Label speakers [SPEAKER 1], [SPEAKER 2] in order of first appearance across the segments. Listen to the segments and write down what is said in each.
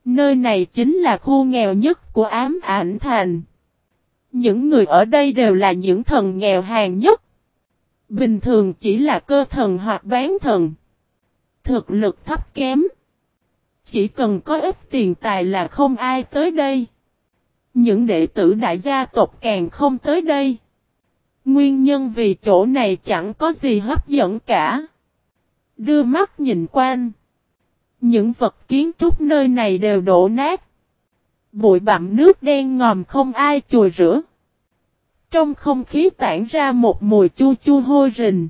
[SPEAKER 1] Nơi này chính là khu nghèo nhất của Ám Ảnh Thành. Những người ở đây đều là những thần nghèo hèn nhất. Bình thường chỉ là cơ thần hoặc bán thần. Thực lực thấp kém. Chỉ cần có ít tiền tài là không ai tới đây. Những đệ tử đại gia tộc càng không tới đây. Nguyên nhân vì chỗ này chẳng có gì hấp dẫn cả. Đưa mắt nhìn quanh. Những vật kiến trúc nơi này đều đổ nát. Bụi bặm nước đen ngòm không ai chùi rửa. Trong không khí tản ra một mùi chua chua hôi rình.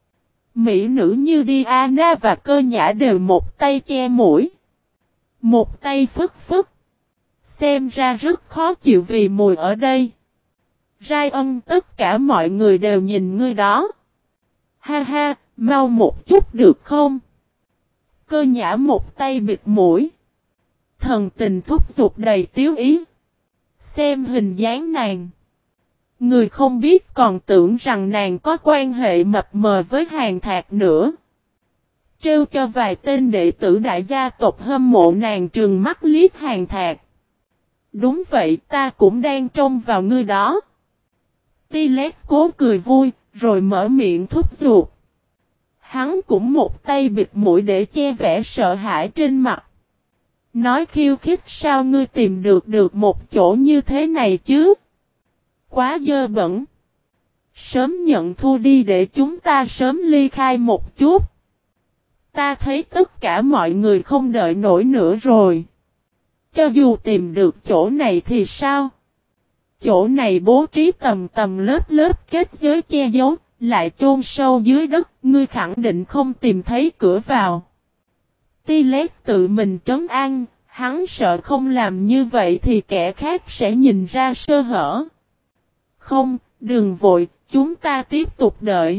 [SPEAKER 1] Mỹ nữ như Diana và Cơ Nhã đều một tay che mũi. Một tay phức phức. Xem ra rất khó chịu vì mùi ở đây. Ryan, tất cả mọi người đều nhìn ngươi đó. Ha ha, mau một chút được không? Cơ Nhã một tay bịt mũi. Thần tình thúc giục đầy tiếu ý. Xem hình dáng nàng. Người không biết còn tưởng rằng nàng có quan hệ mập mờ với Hàn Thạc nữa. Trêu cho vài tên đệ tử đại gia tộc hâm mộ nàng trừng mắt liếc Hàn Thạc. Đúng vậy, ta cũng đang trông vào ngươi đó. Tilet cố cười vui, rồi mở miệng thúc giục. Hắn cũng một tay bịt mũi để che vẻ sợ hãi trên mặt. Nói khiêu khích sao ngươi tìm được một chỗ như thế này chứ? Quá dơ bẩn. Sớm nhận thua đi để chúng ta sớm ly khai một chút. Ta thấy tất cả mọi người không đợi nổi nữa rồi. Cho dù tìm được chỗ này thì sao? Chỗ này bố trí tầm lớp kết giới che giấu, lại chôn sâu dưới đất, ngươi khẳng định không tìm thấy cửa vào. Tilet tự mình trấn an, hắn sợ không làm như vậy thì kẻ khác sẽ nhìn ra sơ hở. Không, đừng vội, chúng ta tiếp tục đợi.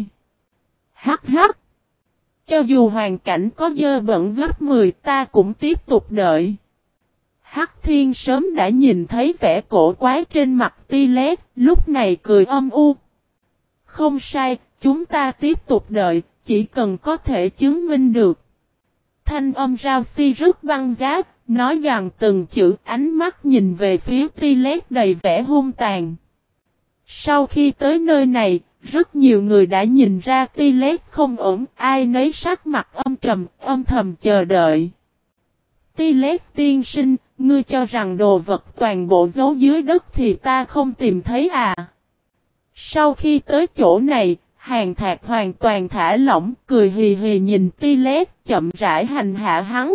[SPEAKER 1] Hắc hắc. Cho dù hoàn cảnh có dơ bẩn gấp 10 ta cũng tiếp tục đợi. Hắc Thiên sớm đã nhìn thấy vẻ cổ quái trên mặt Tilet, lúc này cười âm u. Không sai, chúng ta tiếp tục đợi, chỉ cần có thể chứng minh được. Thanh âm Rao Si rất băng giá, nói gần từng chữ, ánh mắt nhìn về phía Tilet đầy vẻ hung tàn. Sau khi tới nơi này, rất nhiều người đã nhìn ra Tilet không ổn, ai nấy sắc mặt âm thầm chờ đợi. Tilet tiên sinh, ngươi cho rằng đồ vật toàn bộ giấu dưới đất thì ta không tìm thấy à? Sau khi tới chỗ này, Hàn Thạc hoàn toàn thả lỏng, cười hì hì nhìn Tilet, chậm rãi hành hạ hắn.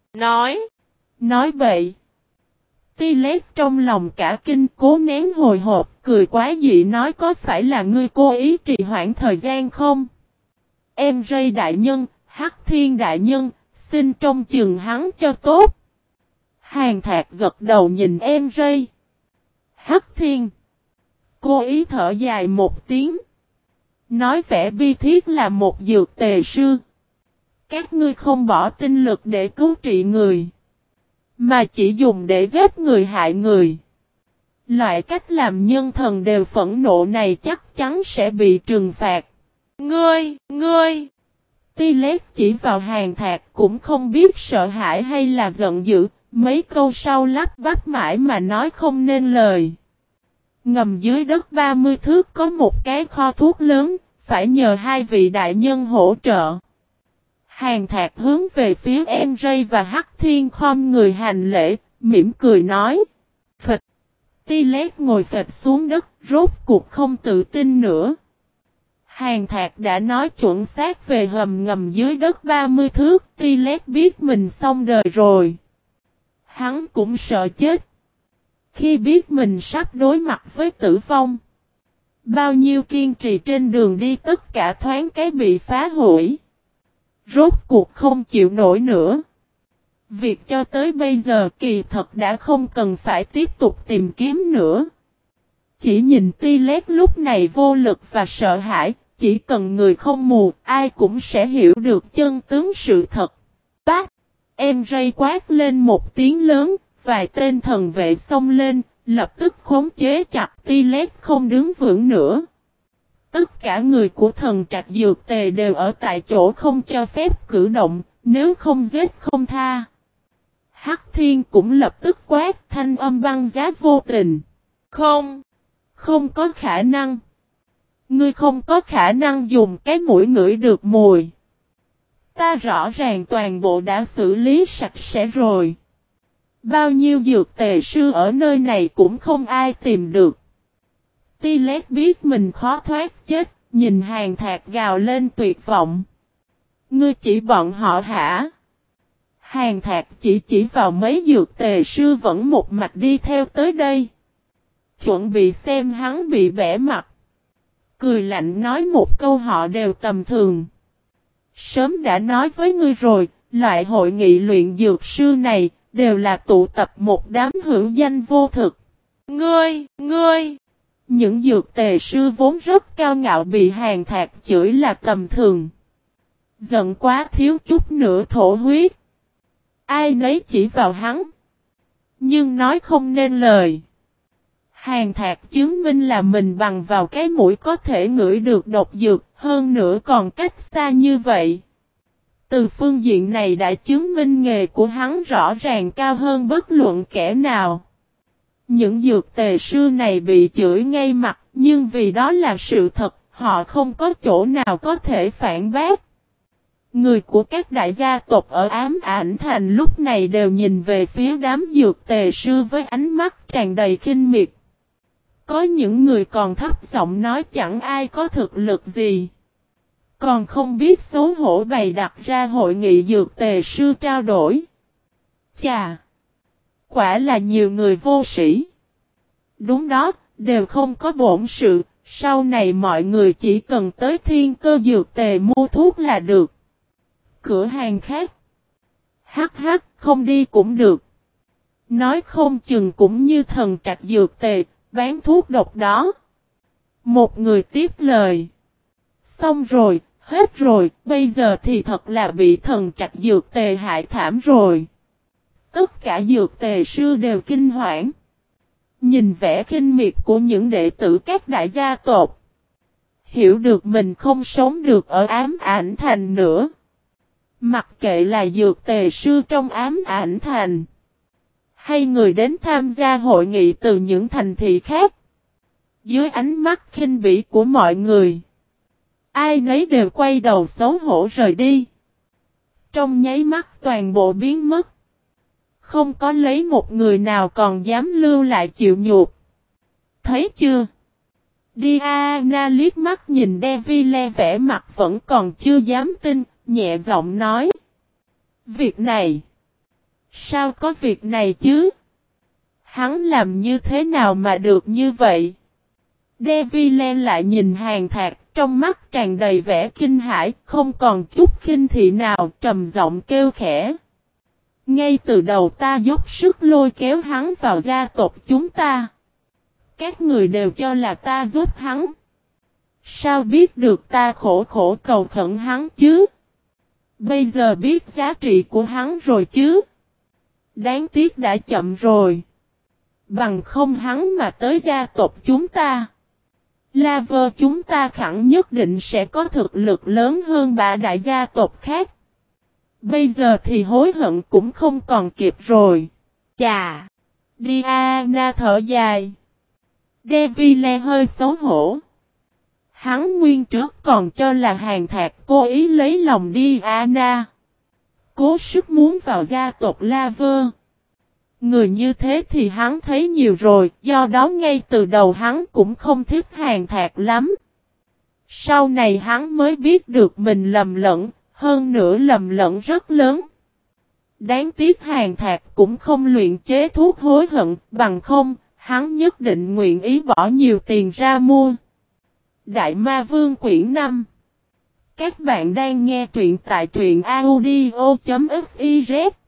[SPEAKER 1] Nói vậy. Tilet trong lòng cả kinh cố nén hồi hộp, cười quá dị nói có phải là ngươi cố ý trì hoãn thời gian không? Em Ray đại nhân, Hắc Thiên đại nhân, xin trông chừng hắn cho tốt. Hàn Thạc gật đầu nhìn em Ray. Hắc Thiên. Cô ý thở dài một tiếng. Nói vẻ bi thiết là một dược tề sư. Các ngươi không bỏ tinh lực để cứu trị người. Mà chỉ dùng để giết người hại người. Loại cách làm nhân thần đều phẫn nộ này chắc chắn sẽ bị trừng phạt. Ngươi! Tilet chỉ vào Hàn Thạc cũng không biết sợ hãi hay là giận dữ. Mấy câu sau lắp bắp mãi mà nói không nên lời. Ngầm dưới đất 30 thước có một cái kho thuốc lớn, phải nhờ hai vị đại nhân hỗ trợ. Hàn Thạc hướng về phía Enray và Hắc Thiên khom người hành lễ, mỉm cười nói. Phịch. Tilet ngồi phịch xuống đất, rốt cuộc không tự tin nữa. Hàn Thạc đã nói chuẩn xác về hầm ngầm dưới đất 30 thước, Tilet biết mình xong đời rồi. Hắn cũng sợ chết. Khi biết mình sắp đối mặt với tử vong. Bao nhiêu kiên trì trên đường đi tất cả thoáng cái bị phá hủy. Rốt cuộc không chịu nổi nữa. Việc cho tới bây giờ kỳ thật đã không cần phải tiếp tục tìm kiếm nữa. Chỉ nhìn Tilet lúc này vô lực và sợ hãi, chỉ cần người không mù, ai cũng sẽ hiểu được chân tướng sự thật. Bác! Em Ray quát lên một tiếng lớn, vài tên thần vệ xông lên, lập tức khống chế chặt Tilet không đứng vững nữa. Tất cả người của thần trạch dược tề đều ở tại chỗ không cho phép cử động, nếu không giết không tha. Hắc Thiên cũng lập tức quát, thanh âm băng giá vô tình. Không, không có khả năng. Ngươi không có khả năng dùng cái mũi ngửi được mùi. Ta rõ ràng toàn bộ đã xử lý sạch sẽ rồi. Bao nhiêu dược tề sư ở nơi này cũng không ai tìm được. Ti Lét biết mình khó thoát chết, nhìn Hàn Thạc gào lên tuyệt vọng. Ngươi chỉ bọn họ hả? Hàn Thạc chỉ vào mấy dược tề sư vẫn một mạch đi theo tới đây. Chuẩn bị xem hắn bị bẻ mặt. Cười lạnh nói một câu họ đều tầm thường. Sớm đã nói với ngươi rồi, loại hội nghị luyện dược sư này đều là tụ tập một đám hữu danh vô thực. Ngươi! Những dược tề sư vốn rất cao ngạo bị Hàn Thạc chửi là tầm thường. Giận quá thiếu chút nữa thổ huyết. Ai nấy chỉ vào hắn. Nhưng nói không nên lời. Hàn Thạc chứng minh là mình bằng vào cái mũi có thể ngửi được độc dược, hơn nữa còn cách xa như vậy. Từ phương diện này đã chứng minh nghề của hắn rõ ràng cao hơn bất luận kẻ nào. Những dược tề sư này bị chửi ngay mặt, nhưng vì đó là sự thật, họ không có chỗ nào có thể phản bác. Người của các đại gia tộc ở Ám Ảnh Thành lúc này đều nhìn về phía đám dược tề sư với ánh mắt tràn đầy khinh miệt. Có những người còn thấp giọng nói chẳng ai có thực lực gì. Còn không biết xấu hổ bày đặt ra hội nghị dược tề sư trao đổi. Chà! Quả là nhiều người vô sĩ. Đúng đó, đều không có bổn sự, sau này mọi người chỉ cần tới Thiên Cơ dược tề mua thuốc là được. Cửa hàng khác. Hắc, không đi cũng được. Nói không chừng cũng như Thần Trạch dược tề, bán thuốc độc đó. Một người tiếp lời. Xong rồi, hết rồi, bây giờ thì thật là bị Thần Trạch dược tề hại thảm rồi. Tất cả dược tề sư đều kinh hoảng. Nhìn vẻ khinh miệt của những đệ tử các đại gia tộc. Hiểu được mình không sống được ở Ám Ảnh Thành nữa. Mặc kệ là dược tề sư trong Ám Ảnh Thành. Hay người đến tham gia hội nghị từ những thành thị khác. Dưới ánh mắt khinh bỉ của mọi người. Ai nấy đều quay đầu xấu hổ rời đi. Trong nháy mắt toàn bộ biến mất. Không có lấy một người nào còn dám lưu lại chịu nhục. Thấy chưa? Diana liếc mắt nhìn Deville vẻ mặt vẫn còn chưa dám tin, nhẹ giọng nói. Việc này? Sao có việc này chứ? Hắn làm như thế nào mà được như vậy? Deville lại nhìn Hàn Thạc, trong mắt tràn đầy vẻ kinh hãi, không còn chút khinh thị nào, trầm giọng kêu khẽ. Ngay từ đầu ta dốc sức lôi kéo hắn vào gia tộc chúng ta. Các người đều cho là ta giúp hắn. Sao biết được ta khổ khổ cầu khẩn hắn chứ? Bây giờ biết giá trị của hắn rồi chứ? Đáng tiếc đã chậm rồi. Bằng không hắn mà tới gia tộc chúng ta. Laver chúng ta khẳng nhất định sẽ có thực lực lớn hơn ba đại gia tộc khác. Bây giờ thì hối hận cũng không còn kịp rồi. Chà! Diana thở dài. Deville hơi xấu hổ. Hắn nguyên trước còn cho là Hàn Thạc cố ý lấy lòng Diana. Cố sức muốn vào gia tộc Laver. Người như thế thì hắn thấy nhiều rồi, do đó ngay từ đầu hắn cũng không thích Hàn Thạc lắm. Sau này hắn mới biết được mình lầm lẫn, hơn nữa lầm lẫn rất lớn. Đáng tiếc Hàn Thạc cũng không luyện chế thuốc hối hận, bằng không, hắn nhất định nguyện ý bỏ nhiều tiền ra mua. Đại Ma Vương quyển 5. Các bạn đang nghe truyện tại truyện audio.fiz.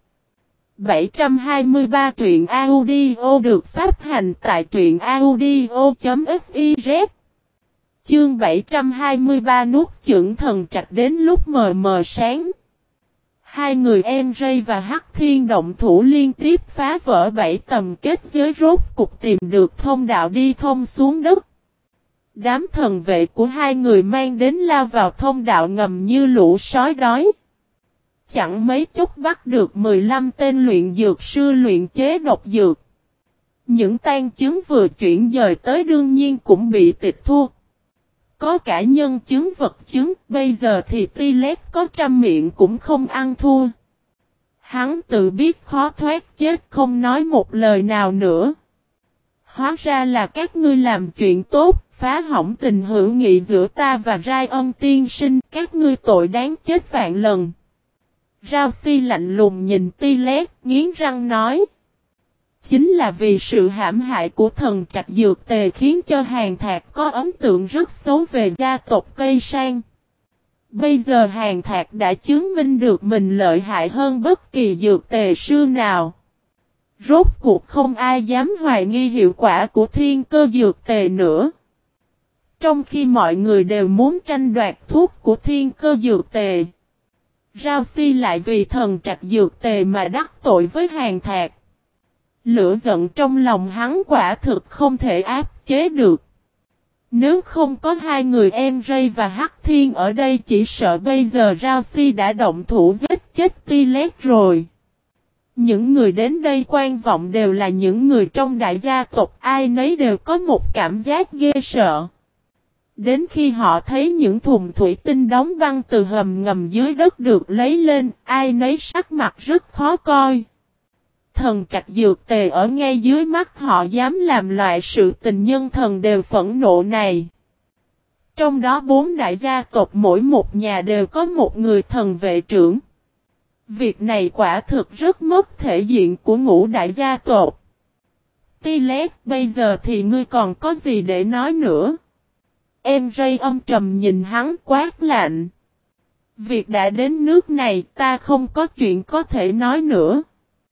[SPEAKER 1] 723 truyện audio được phát hành tại truyện audio.fiz. Chương 723 nuốt chửng Thần Trạch đến lúc mờ mờ sáng. Hai người Enray và Hắc Thiên động thủ liên tiếp phá vỡ 7 tầm kết giới rốt cục tìm được thông đạo đi thông xuống đất. Đám thần vệ của hai người mang đến lao vào thông đạo ngầm như lũ sói đói. chẳng mấy chốc bắt được 15 tên luyện dược sư luyện chế độc dược. Những tang chứng vừa chuyển dời tới đương nhiên cũng bị tịch thu. Có cả nhân chứng vật chứng, bây giờ thì Ti-Lét có trăm miệng cũng không ăn thua. Hắn tự biết khó thoát chết không nói một lời nào nữa. Hóa ra là các ngươi làm chuyện tốt, phá hỏng tình hữu nghị giữa ta và Ryan tiên sinh, các ngươi tội đáng chết vạn lần. Rao Si lạnh lùng nhìn Ti-Lét, nghiến răng nói. Chính là vì sự hãm hại của thần trạch dược tề khiến cho Hàn Thạc có ấn tượng rất xấu về gia tộc Cây Sang. Bây giờ Hàn Thạc đã chứng minh được mình lợi hại hơn bất kỳ dược tề sư nào. Rốt cuộc không ai dám hoài nghi hiệu quả của thiên cơ dược tề nữa. Trong khi mọi người đều muốn tranh đoạt thuốc của thiên cơ dược tề, Rao Si lại vì thần trạch dược tề mà đắc tội với Hàn Thạc. Lửa giận trong lòng hắn quả thực không thể áp chế được. Nếu không có hai người em Ray và Hắc Thiên ở đây chỉ sợ bây giờ Rao Si đã động thủ giết chết Ti-Lét rồi. Những người đến đây quan vọng đều là những người trong đại gia tộc, ai nấy đều có một cảm giác ghê sợ. Đến khi họ thấy những thùng thủy tinh đóng băng từ hầm ngầm dưới đất được lấy lên, ai nấy sắc mặt rất khó coi. Thần trạch dược tề ở ngay dưới mắt họ dám làm loại sự tình nhân thần đều phẫn nộ này. Trong đó 4 đại gia tộc mỗi một nhà đều có một người thần vệ trưởng. Việc này quả thực rất mất thể diện của ngũ đại gia tộc. Ti-Lét, bây giờ thì ngươi còn có gì để nói nữa? Em Ray âm trầm nhìn hắn quát lạnh. Việc đã đến nước này ta không có chuyện có thể nói nữa.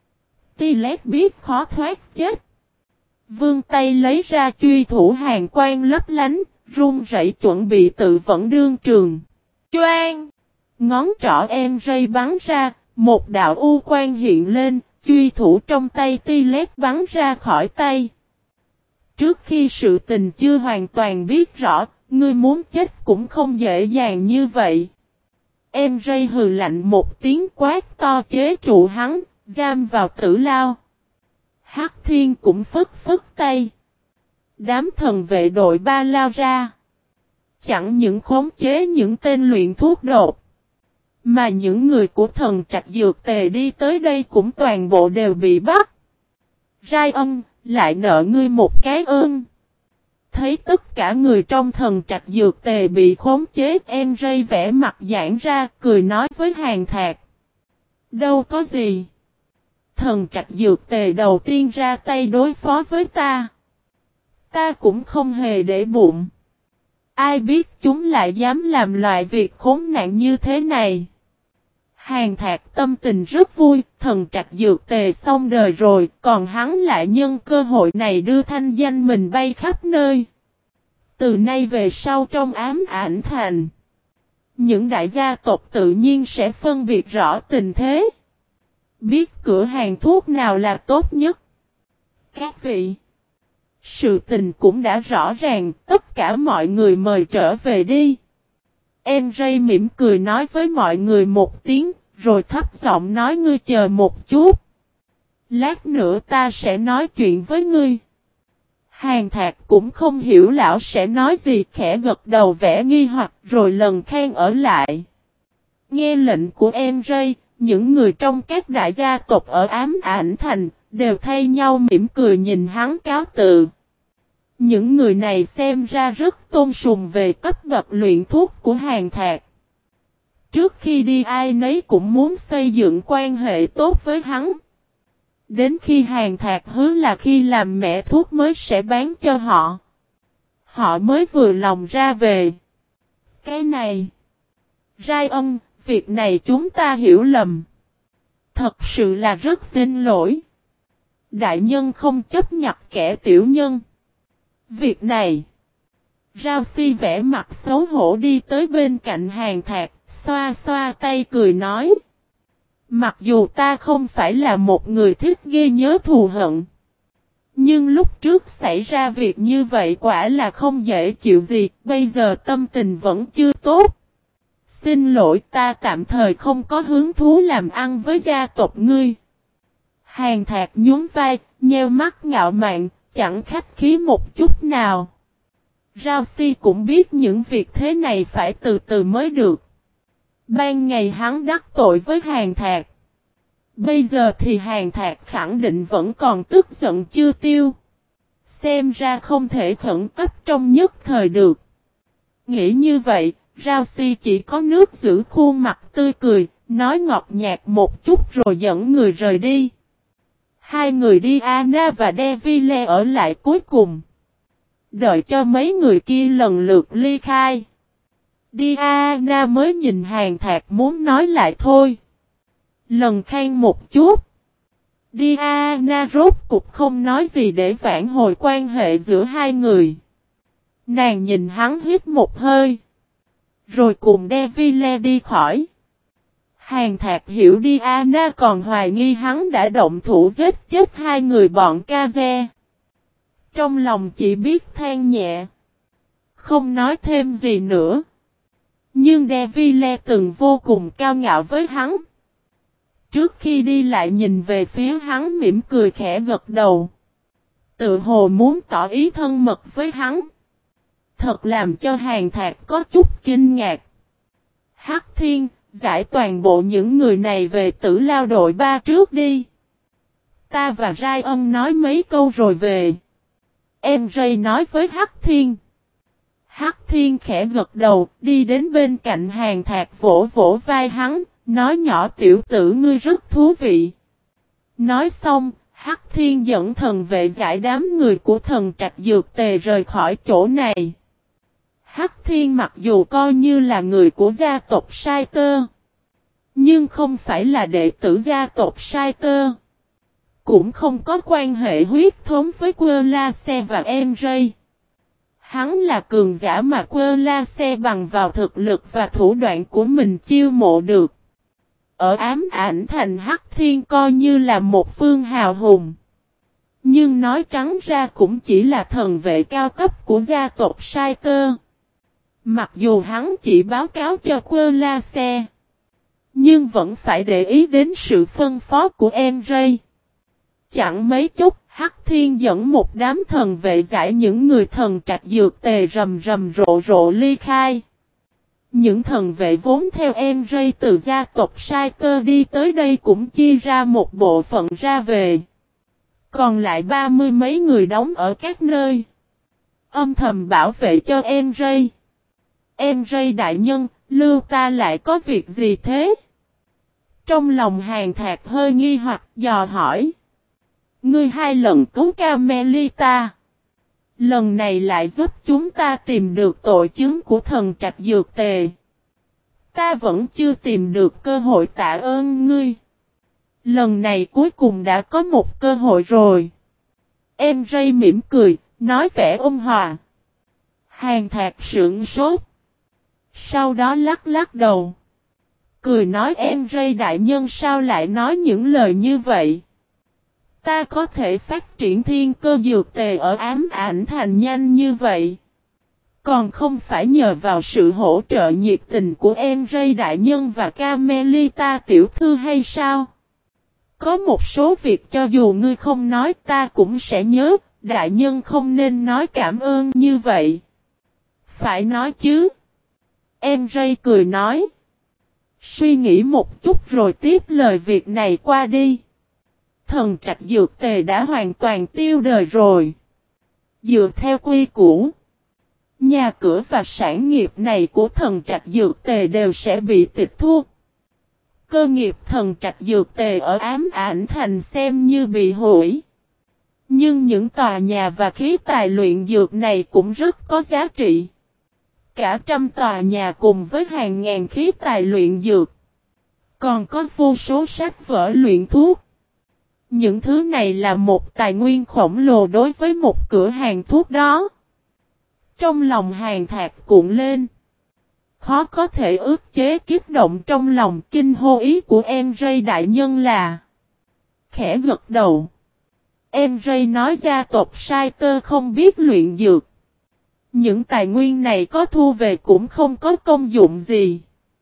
[SPEAKER 1] Ti-Lét biết khó thoát chết. Vươn tay lấy ra truy thủ hàn quang lấp lánh, run rẩy chuẩn bị tự vẫn đương trường. Choang! Ngón trỏ em Ray bắn ra, một đạo u quang hiện lên, truy thủ trong tay Ti-Lét bắn ra khỏi tay. Trước khi sự tình chưa hoàn toàn biết rõ, ngươi muốn chết cũng không dễ dàng như vậy. Em Ray hừ lạnh một tiếng quát to chế trụ hắn, giam vào tử lao. Hắc Thiên cũng phất tay. Đám thần vệ đội 3 lao ra. Chẳng những khống chế những tên luyện thuốc độc, mà những người của thần trạch dược tề đi tới đây cũng toàn bộ đều bị bắt. Ryan, lại nợ ngươi một cái ơn. Thấy tất cả người trong thần trạch dược tề bị khống chế, em Ray vẽ mặt giãn ra, cười nói với Hàn Thạc. Đâu có gì. Thần trạch dược tề đầu tiên ra tay đối phó với ta. Ta cũng không hề để bụng. Ai biết chúng lại dám làm loại việc khốn nạn như thế này. Hàn Thạc tâm tình rất vui, thần trạch dược tề xong đời rồi, còn hắn lại nhân cơ hội này đưa thanh danh mình bay khắp nơi. Từ nay về sau trong ám ảnh thành, những đại gia tộc tự nhiên sẽ phân biệt rõ tình thế. Biết cửa hàng thuốc nào là tốt nhất. Các vị, sự tình cũng đã rõ ràng, tất cả mọi người mời trở về đi. Em Ray mỉm cười nói với mọi người một tiếng, rồi thấp giọng nói ngươi chờ một chút. Lát nữa ta sẽ nói chuyện với ngươi. Hàn Thạc cũng không hiểu lão sẽ nói gì, khẽ gật đầu vẻ nghi hoặc rồi lần khen ở lại. Nghe lệnh của em Ray, những người trong các đại gia tộc ở ám ảnh thành, đều thay nhau mỉm cười nhìn hắn cáo từ. Những người này xem ra rất tôn sùng về cấp bậc luyện thuốc của Hàn Thạc. Trước khi đi ai nấy cũng muốn xây dựng quan hệ tốt với hắn. Đến khi Hàn Thạc hứa là khi làm mẹ thuốc mới sẽ bán cho họ, họ mới vừa lòng ra về. Cái này, Ryan, việc này chúng ta hiểu lầm. Thật sự là rất xin lỗi. Đại nhân không chấp nhận kẻ tiểu nhân. Việc này, Rao Si vẽ mặt xấu hổ đi tới bên cạnh Hàn Thạc, xoa xoa tay cười nói. Mặc dù ta không phải là một người thích ghi nhớ thù hận, nhưng lúc trước xảy ra việc như vậy quả là không dễ chịu gì, bây giờ tâm tình vẫn chưa tốt. Xin lỗi, ta tạm thời không có hứng thú làm ăn với gia tộc ngươi. Hàn Thạc nhún vai, nheo mắt ngạo mạn, chẳng khách khí một chút nào. Rao Si cũng biết những việc thế này phải từ từ mới được. Ban ngày hắn đắc tội với Hàn Thạc. Bây giờ thì Hàn Thạc khẳng định vẫn còn tức giận chưa tiêu. Xem ra không thể khẩn cấp trong nhất thời được. Nghĩ như vậy, Rao Si chỉ có nước giữ khuôn mặt tươi cười, nói ngọt nhạt một chút rồi dẫn người rời đi. Hai người Diana và Deville ở lại cuối cùng. Đợi cho mấy người kia lần lượt ly khai. Diana mới nhìn Hàn Thạc muốn nói lại thôi. Lần khen một chút. Diana rốt cục không nói gì để vãn hồi quan hệ giữa hai người. Nàng nhìn hắn hít một hơi. Rồi cùng Deville đi khỏi. Hàn Thạc hiểu Diana còn hoài nghi hắn đã động thủ giết chết hai người bọn Kaze. Trong lòng chỉ biết than nhẹ. Không nói thêm gì nữa. Nhưng Deville từng vô cùng cao ngạo với hắn. Trước khi đi lại nhìn về phía hắn mỉm cười khẽ gật đầu. Tự hồ muốn tỏ ý thân mật với hắn. Thật làm cho Hàn Thạc có chút kinh ngạc. Hắc Thiên, giải toàn bộ những người này về Tử Lao đội 3 trước đi. Ta và Ryan nói mấy câu rồi về. Em Ray nói với Hắc Thiên. Hắc Thiên khẽ gật đầu, đi đến bên cạnh Hàn Thạc vỗ vỗ vai hắn, nói nhỏ tiểu tử ngươi rất thú vị. Nói xong, Hắc Thiên dẫn thần vệ giải đám người của thần trạch dược tề rời khỏi chỗ này. Hắc Thiên mặc dù coi như là người của gia tộc Sai Tơ, nhưng không phải là đệ tử gia tộc Sai Tơ. Cũng không có quan hệ huyết thống với Quơ La Xe và em Ray. Hắn là cường giả mà Quơ La Xe bằng vào thực lực và thủ đoạn của mình chiêu mộ được. Ở ám ảnh thành Hắc Thiên coi như là một phương hào hùng. Nhưng nói trắng ra cũng chỉ là thần vệ cao cấp của gia tộc Sai Tơ. Mặc dù hắn chỉ báo cáo cho Quơ La Xe, nhưng vẫn phải để ý đến sự phân phó của em Ray. Chẳng mấy chốc, Hắc Thiên dẫn một đám thần vệ giải những người thần trạch dược tề rầm rầm rộ rộ ly khai. Những thần vệ vốn theo em Ray từ gia tộc Sai Tơ đi tới đây cũng chia ra một bộ phận ra về. Còn lại 30 mấy người đóng ở các nơi. Âm thầm bảo vệ cho em Ray. Em Ray đại nhân, lưu ta lại có việc gì thế? Trong lòng Hàn Thạc hơi nghi hoặc dò hỏi. Ngươi 2 lần cứu Carmelita. Lần này lại giúp chúng ta tìm được tội chứng của thần trạch dược tề. Ta vẫn chưa tìm được cơ hội tạ ơn ngươi. Lần này cuối cùng đã có một cơ hội rồi. Em Ray mỉm cười, nói vẻ ôn hòa. Hàn Thạc sững sốt. Sau đó lắc lắc đầu. Cười nói em Ray đại nhân sao lại nói những lời như vậy. Ta có thể phát triển thiên cơ dược tề ở ám ảnh thành nhanh như vậy. Còn không phải nhờ vào sự hỗ trợ nhiệt tình của em Ray đại nhân và Carmelita tiểu thư hay sao? Có một số việc cho dù ngươi không nói ta cũng sẽ nhớ, đại nhân không nên nói cảm ơn như vậy. Phải nói chứ. Em Ray cười nói. Suy nghĩ một chút rồi tiếp lời việc này qua đi. Thần trạch dược tề đã hoàn toàn tiêu đời rồi. Dựa theo quy củ, nhà cửa và sản nghiệp này của thần trạch dược tề đều sẽ bị tịch thu. Cơ nghiệp thần trạch dược tề ở ám ảnh thành xem như bị hủy. Nhưng những tòa nhà và khí tài luyện dược này cũng rất có giá trị. Cả trăm tòa nhà cùng với hàng ngàn khí tài luyện dược. Còn có vô số sách vở luyện thuốc. Những thứ này là một tài nguyên khổng lồ đối với một cửa hàng thuốc đó. Trong lòng Hàn Thạc cuộn lên. Khó có thể ức chế kích động trong lòng kinh hô ý của em Ray đại nhân là. Khẽ gật đầu. Em Ray nói gia tộc Sai Tơ không biết luyện dược. Những tài nguyên này có thu về cũng không có công dụng gì.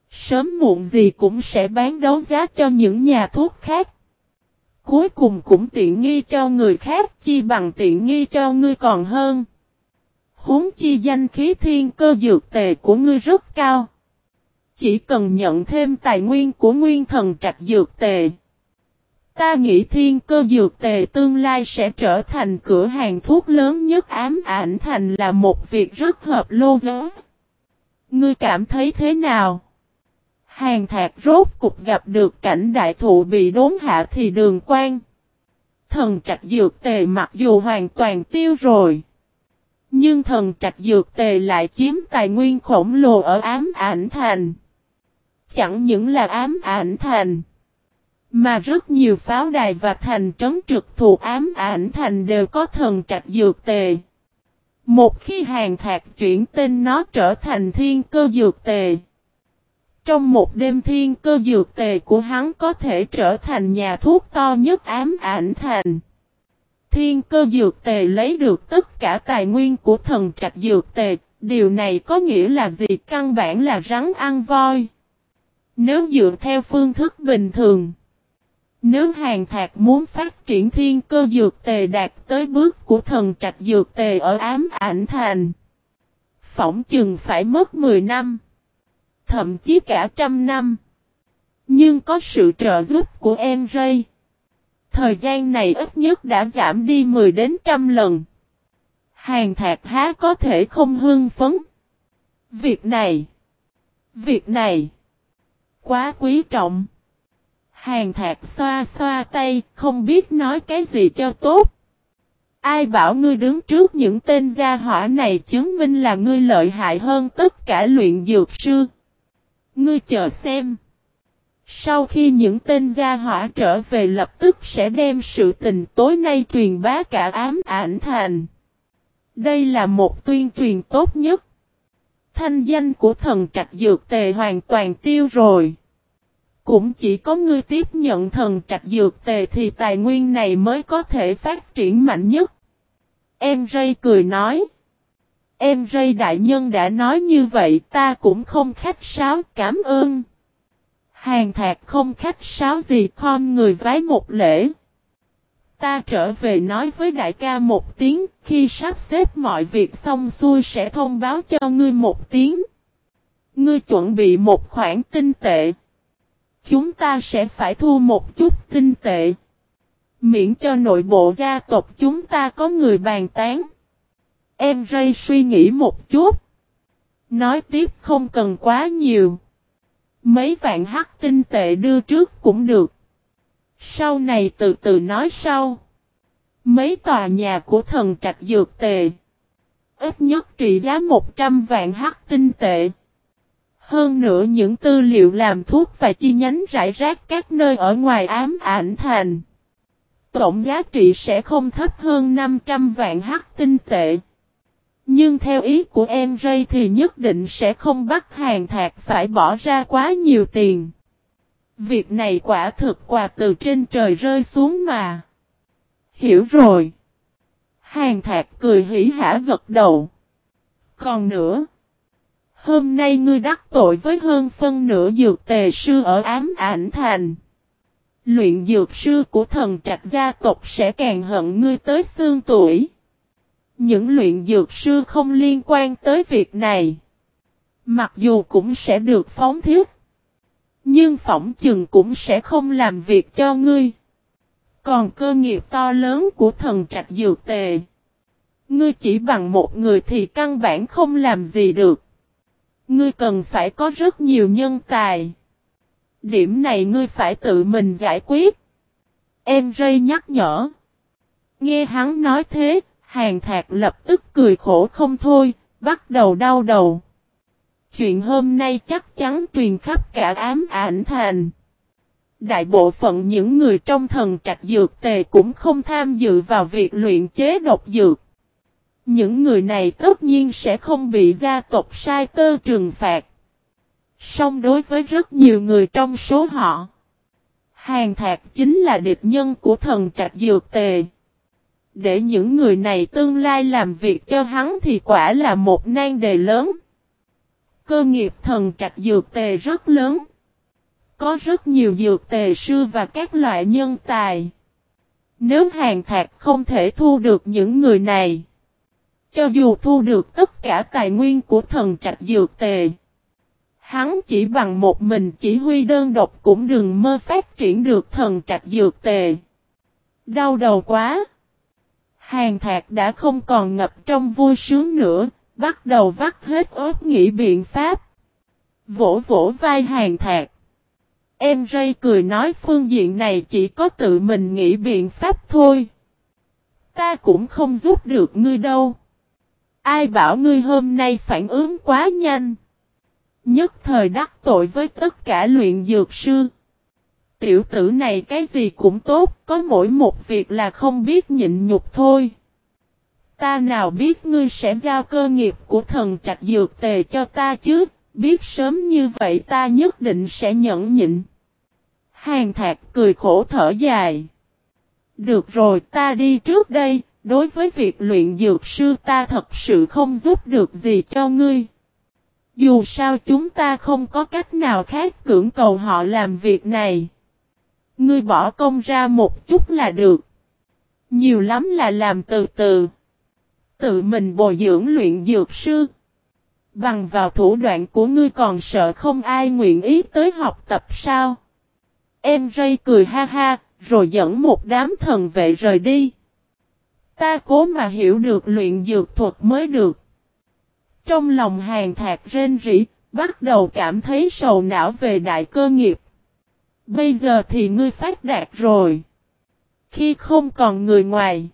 [SPEAKER 1] Sớm muộn gì cũng sẽ bán đấu giá cho những nhà thuốc khác. Cuối cùng cũng tiện nghi cho người khác, chi bằng tiện nghi cho ngươi còn hơn. Huống chi danh khí thiên cơ dược tề của ngươi rất cao. Chỉ cần nhận thêm tài nguyên của nguyên thần trạch dược tề. Ta nghĩ thiên cơ dược tề tương lai sẽ trở thành cửa hàng thuốc lớn nhất Ám Ảnh Thành là một việc rất hợp lô giá. Ngươi cảm thấy thế nào? Hàn Thạc rốt cục gặp được cảnh đại thụ bị đốn hạ thì Đường Quan. Thần trạch dược tề mặc dù hoàn toàn tiêu rồi. Nhưng thần trạch dược tề lại chiếm tài nguyên khổng lồ ở Ám Ảnh Thành. Chẳng những là Ám Ảnh Thành. Mà rất nhiều pháo đài và thành trấn trực thuộc Ám Ảnh Thành đều có thần trạch dược tề. Một khi Hàn Thạc chuyển tên nó trở thành thiên cơ dược tề. Trong một đêm thiên cơ dược tề của hắn có thể trở thành nhà thuốc to nhất Ám Ảnh Thành. Thiên cơ dược tề lấy được tất cả tài nguyên của thần trạch dược tề. Điều này có nghĩa là gì? Căn bản là rắn ăn voi. Nếu dựa theo phương thức bình thường. Nếu Hàn Thạc muốn phát triển thiên cơ dược tề đạt tới bước của thần trạch dược tề ở Ám Ảnh Thành. Phỏng chừng phải mất 10 năm. Thậm chí cả 100 năm. Nhưng có sự trợ giúp của em Ray. Thời gian này ít nhất đã giảm đi 10 đến 100 lần. Hàn Thạc há có thể không hưng phấn. Việc này. Quá quý trọng. Hàn Thạc xoa xoa tay, không biết nói cái gì cho tốt. Ai bảo ngươi đứng trước những tên gia hỏa này chứng minh là ngươi lợi hại hơn tất cả luyện dược sư. Ngươi chờ xem. Sau khi những tên gia hỏa trở về lập tức sẽ đem sự tình tối nay truyền bá cả Ám Ảnh Thành. Đây là một tuyên truyền tốt nhất. Thanh danh của thần trạch dược tề hoàn toàn tiêu rồi. Cũng chỉ có ngươi tiếp nhận thần trạch dược tề thì tài nguyên này mới có thể phát triển mạnh nhất. Em Ray cười nói. Em Ray đại nhân đã nói như vậy ta cũng không khách sáo cảm ơn. Hàn Thạc không khách sáo gì khom người vái một lễ. Ta trở về nói với đại ca một tiếng, khi sắp xếp mọi việc xong xuôi sẽ thông báo cho ngươi một tiếng. Ngươi chuẩn bị một khoản tinh tệ. Chúng ta sẽ phải thu một chút tinh tệ. Miễn cho nội bộ gia tộc chúng ta có người bàn tán. Em Ray suy nghĩ một chút. Nói tiếp không cần quá nhiều. Mấy vạn hắc tinh tệ đưa trước cũng được. Sau này từ từ nói sau. Mấy tòa nhà của thần trạch dược tề. Ít nhất trị giá 100 vạn hắc tinh tệ. Hơn nữa những tư liệu làm thuốc và chi nhánh rải rác các nơi ở ngoài Ám Ảnh Thành. Tổng giá trị sẽ không thấp hơn 500 vạn hắc tinh tệ. Nhưng theo ý của em Ray thì nhất định sẽ không bắt Hàn Thạc phải bỏ ra quá nhiều tiền. Việc này quả thực quà từ trên trời rơi xuống mà. Hiểu rồi. Hàn Thạc cười hỉ hả gật đầu. Còn nữa. Hôm nay ngươi đắc tội với hơn phân nửa dược tề sư ở Ám Ảnh Thành. Luyện dược sư của thần trạch gia tộc sẽ càng hận ngươi tới xương tuổi. Những luyện dược sư không liên quan tới việc này. Mặc dù cũng sẽ được phóng thiết. Nhưng phỏng chừng cũng sẽ không làm việc cho ngươi. Còn cơ nghiệp to lớn của thần trạch dược tề. Ngươi chỉ bằng một người thì căn bản không làm gì được. Ngươi cần phải có rất nhiều nhân tài. Điểm này ngươi phải tự mình giải quyết. Em Ray nhắc nhở. Nghe hắn nói thế, Hàn Thạc lập tức cười khổ không thôi, bắt đầu đau đầu. Chuyện hôm nay chắc chắn truyền khắp cả Ám Ảnh Thành. Đại bộ phận những người trong thần trạch dược tề cũng không tham dự vào việc luyện chế độc dược. Những người này tất nhiên sẽ không bị gia tộc sai tơ trừng phạt. Song đối với rất nhiều người trong số họ, Hàn Thạc chính là địch nhân của thần trạch dược tề. Để những người này tương lai làm việc cho hắn thì quả là một nan đề lớn. Cơ nghiệp thần trạch dược tề rất lớn. Có rất nhiều dược tề sư và các loại nhân tài. Nếu Hàn Thạc không thể thu được những người này, cho dù thu được tất cả tài nguyên của thần trạch dược tề, hắn chỉ bằng một mình chỉ huy đơn độc cũng đừng mơ phát triển được thần trạch dược tề. Đau đầu quá! Hàn Thạc đã không còn ngập trong vui sướng nữa, bắt đầu vắt hết óc nghĩ biện pháp. Vỗ vỗ vai Hàn Thạc. Em Ray cười nói phương diện này chỉ có tự mình nghĩ biện pháp thôi. Ta cũng không giúp được ngươi đâu. Ai bảo ngươi hôm nay phản ứng quá nhanh. Nhất thời đắc tội với tất cả luyện dược sư. Tiểu tử này cái gì cũng tốt, có mỗi một việc là không biết nhịn nhục thôi. Ta nào biết ngươi sẽ giao cơ nghiệp của thần trạch dược tề cho ta chứ, biết sớm như vậy ta nhất định sẽ nhẫn nhịn. Hàn Thạc cười khổ thở dài. Được rồi, ta đi trước đây, đối với việc luyện dược sư ta thật sự không giúp được gì cho ngươi. Dù sao chúng ta không có cách nào khác cưỡng cầu họ làm việc này. Ngươi bỏ công ra một chút là được. Nhiều lắm là làm từ từ. Tự mình bồi dưỡng luyện dược sư. Bằng vào thủ đoạn của ngươi còn sợ không ai nguyện ý tới học tập sao? Em Ray cười ha ha, rồi dẫn một đám thần vệ rời đi. Ta cố mà hiểu được luyện dược thuật mới được. Trong lòng Hàn Thạc rên rỉ, bắt đầu cảm thấy sầu não về đại cơ nghiệp. Bây giờ thì ngươi phát đạt rồi. Khi không còn người ngoài.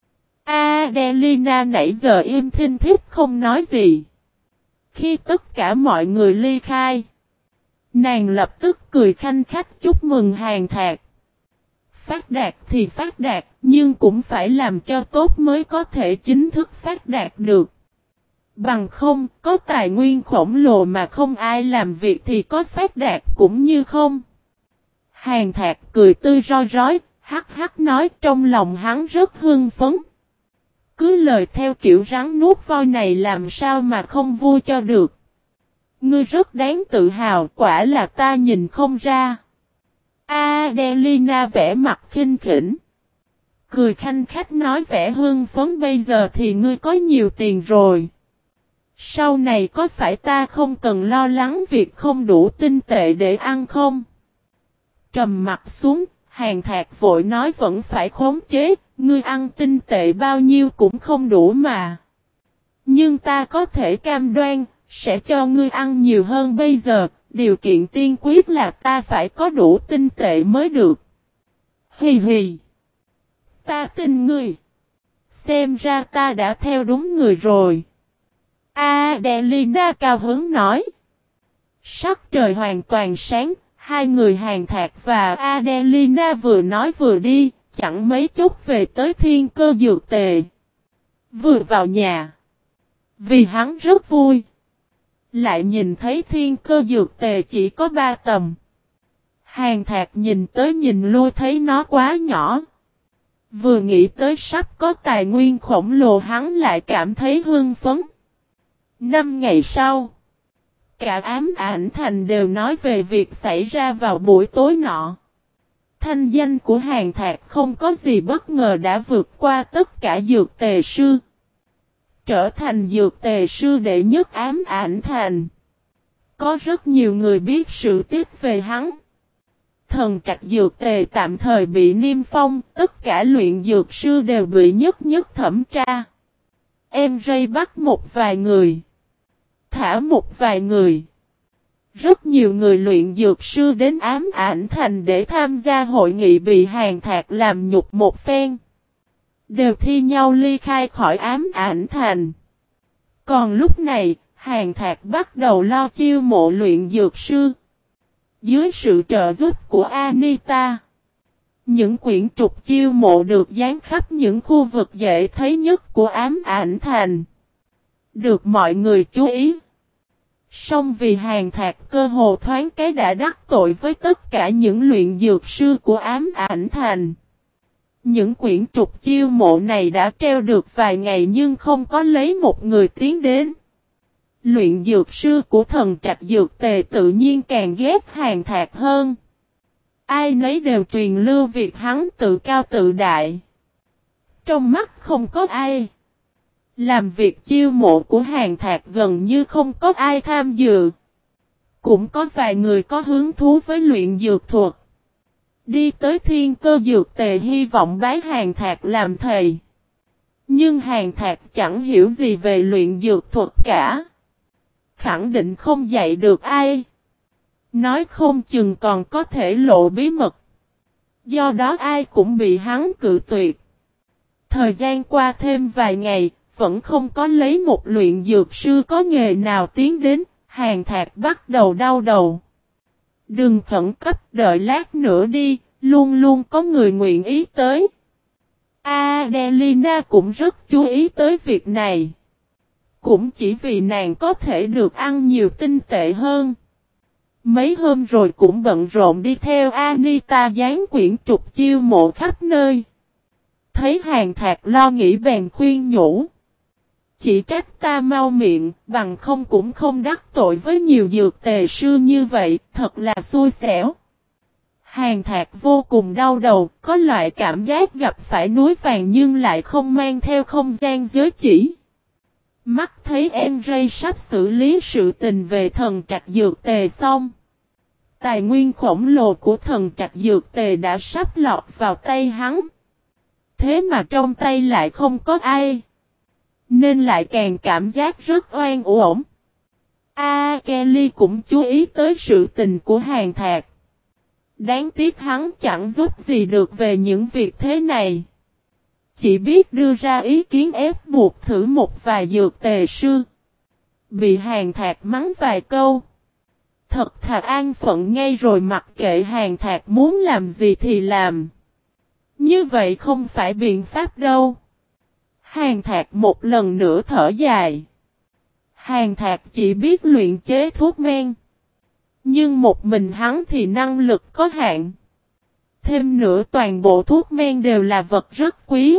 [SPEAKER 1] Adelina nãy giờ im thinh thiếp không nói gì. Khi tất cả mọi người ly khai, nàng lập tức cười khanh khách chúc mừng Hàn Thạc. Phát đạt thì phát đạt, nhưng cũng phải làm cho tốt mới có thể chính thức phát đạt được. Bằng không, có tài nguyên khổng lồ mà không ai làm việc thì có phát đạt cũng như không. Hàn Thạc cười tươi roi rói, hắc hắc nói trong lòng hắn rất hưng phấn. Cứ lời theo kiểu rắn nuốt voi này làm sao mà không vui cho được. Ngươi rất đáng tự hào, quả là ta nhìn không ra. Adelina vẽ mặt khinh khỉnh. Cười khanh khách nói vẻ hưng phấn bây giờ thì ngươi có nhiều tiền rồi. Sau này có phải ta không cần lo lắng việc không đủ tinh tệ để ăn không? Trầm mặt xuống, Hàn Thạc vội nói vẫn phải khống chế, ngươi ăn tinh tệ bao nhiêu cũng không đủ mà. Nhưng ta có thể cam đoan, sẽ cho ngươi ăn nhiều hơn bây giờ, điều kiện tiên quyết là ta phải có đủ tinh tệ mới được. Hì hì. Ta tin ngươi. Xem ra ta đã theo đúng người rồi. Adelina cao hứng nói. Sắc trời hoàn toàn sáng, hai người Hàn Thạc và Adelina vừa nói vừa đi, chẳng mấy chốc về tới thiên cơ dược tề. Vừa vào nhà. Vì hắn rất vui. Lại nhìn thấy thiên cơ dược tề chỉ có 3 tầng. Hàn Thạc nhìn tới nhìn lui thấy nó quá nhỏ. Vừa nghĩ tới sắp có tài nguyên khổng lồ hắn lại cảm thấy hưng phấn. 5 ngày sau, cả Ám Ảnh Thành đều nói về việc xảy ra vào buổi tối nọ. Thanh danh của Hàn Thạc không có gì bất ngờ đã vượt qua tất cả dược tề sư. Trở thành dược tề sư đệ nhất Ám Ảnh Thành. Có rất nhiều người biết sự tiếc về hắn. Thần trạch dược tề tạm thời bị niêm phong, tất cả luyện dược sư đều bị nhất nhất thẩm tra. Em Ray bắt một vài người. Thả một vài người. Rất nhiều người luyện dược sư đến Ám Ảnh Thành để tham gia hội nghị bị Hàn Thạc làm nhục một phen. Đều thi nhau ly khai khỏi Ám Ảnh Thành. Còn lúc này, Hàn Thạc bắt đầu lo chiêu mộ luyện dược sư. Dưới sự trợ giúp của Anita, những quyển trục chiêu mộ được dán khắp những khu vực dễ thấy nhất của Ám Ảnh Thành. Được mọi người chú ý. Song vì Hàn Thạc cơ hồ thoáng cái đã đắc tội với tất cả những luyện dược sư của Ám Ảnh Thành. Những quyển trục chiêu mộ này đã treo được vài ngày nhưng không có lấy một người tiến đến. luyện dược sư của thần trạch dược tề tự nhiên càng ghét Hàn Thạc hơn. Ai nấy đều truyền lưu việc hắn tự cao tự đại. Trong mắt không có ai. Làm việc chiêu mộ của Hàn Thạc gần như không có ai tham dự. Cũng có vài người có hứng thú với luyện dược thuật. Đi tới Thiên Cơ Dược Tề hy vọng bái Hàn Thạc làm thầy. Nhưng Hàn Thạc chẳng hiểu gì về luyện dược thuật cả. Khẳng định không dạy được ai. Nói không chừng còn có thể lộ bí mật. Do đó ai cũng bị hắn cự tuyệt. Thời gian qua thêm vài ngày, vẫn không có lấy một luyện dược sư có nghề nào tiến đến, Hàn Thạc bắt đầu đau đầu. Đừng khẩn cấp, đợi lát nữa đi, luôn luôn có người nguyện ý tới. Adelina cũng rất chú ý tới việc này. Cũng chỉ vì nàng có thể được ăn nhiều tinh tệ hơn. Mấy hôm rồi cũng bận rộn đi theo Anita dán quyển trục chiêu mộ khắp nơi. Thấy Hàn Thạc lo nghĩ bèn khuyên nhủ. Chỉ trách ta mau miệng, bằng không cũng không đắc tội với nhiều dược tề sư như vậy, thật là xui xẻo. Hàn Thạc vô cùng đau đầu, có loại cảm giác gặp phải núi vàng nhưng lại không mang theo không gian giới chỉ. Mắt thấy em Ray sắp xử lý sự tình về thần trạch dược tề xong. Tài nguyên khổng lồ của thần trạch dược tề đã sắp lọt vào tay hắn. Thế mà trong tay lại không có ai. Nên lại càng cảm giác rất oan uổng. Kelly cũng chú ý tới sự tình của Hàn Thạc. Đáng tiếc hắn chẳng giúp gì được về những việc thế này. Chỉ biết đưa ra ý kiến ép buộc thử một vài dược tề sư. Bị Hàn Thạc mắng vài câu. Thật thà an phận ngay rồi mặc kệ Hàn Thạc muốn làm gì thì làm. Như vậy không phải biện pháp đâu. Hàn Thạc một lần nữa thở dài. Hàn Thạc chỉ biết luyện chế thuốc men. Nhưng một mình hắn thì năng lực có hạn. Thêm nữa toàn bộ thuốc men đều là vật rất quý.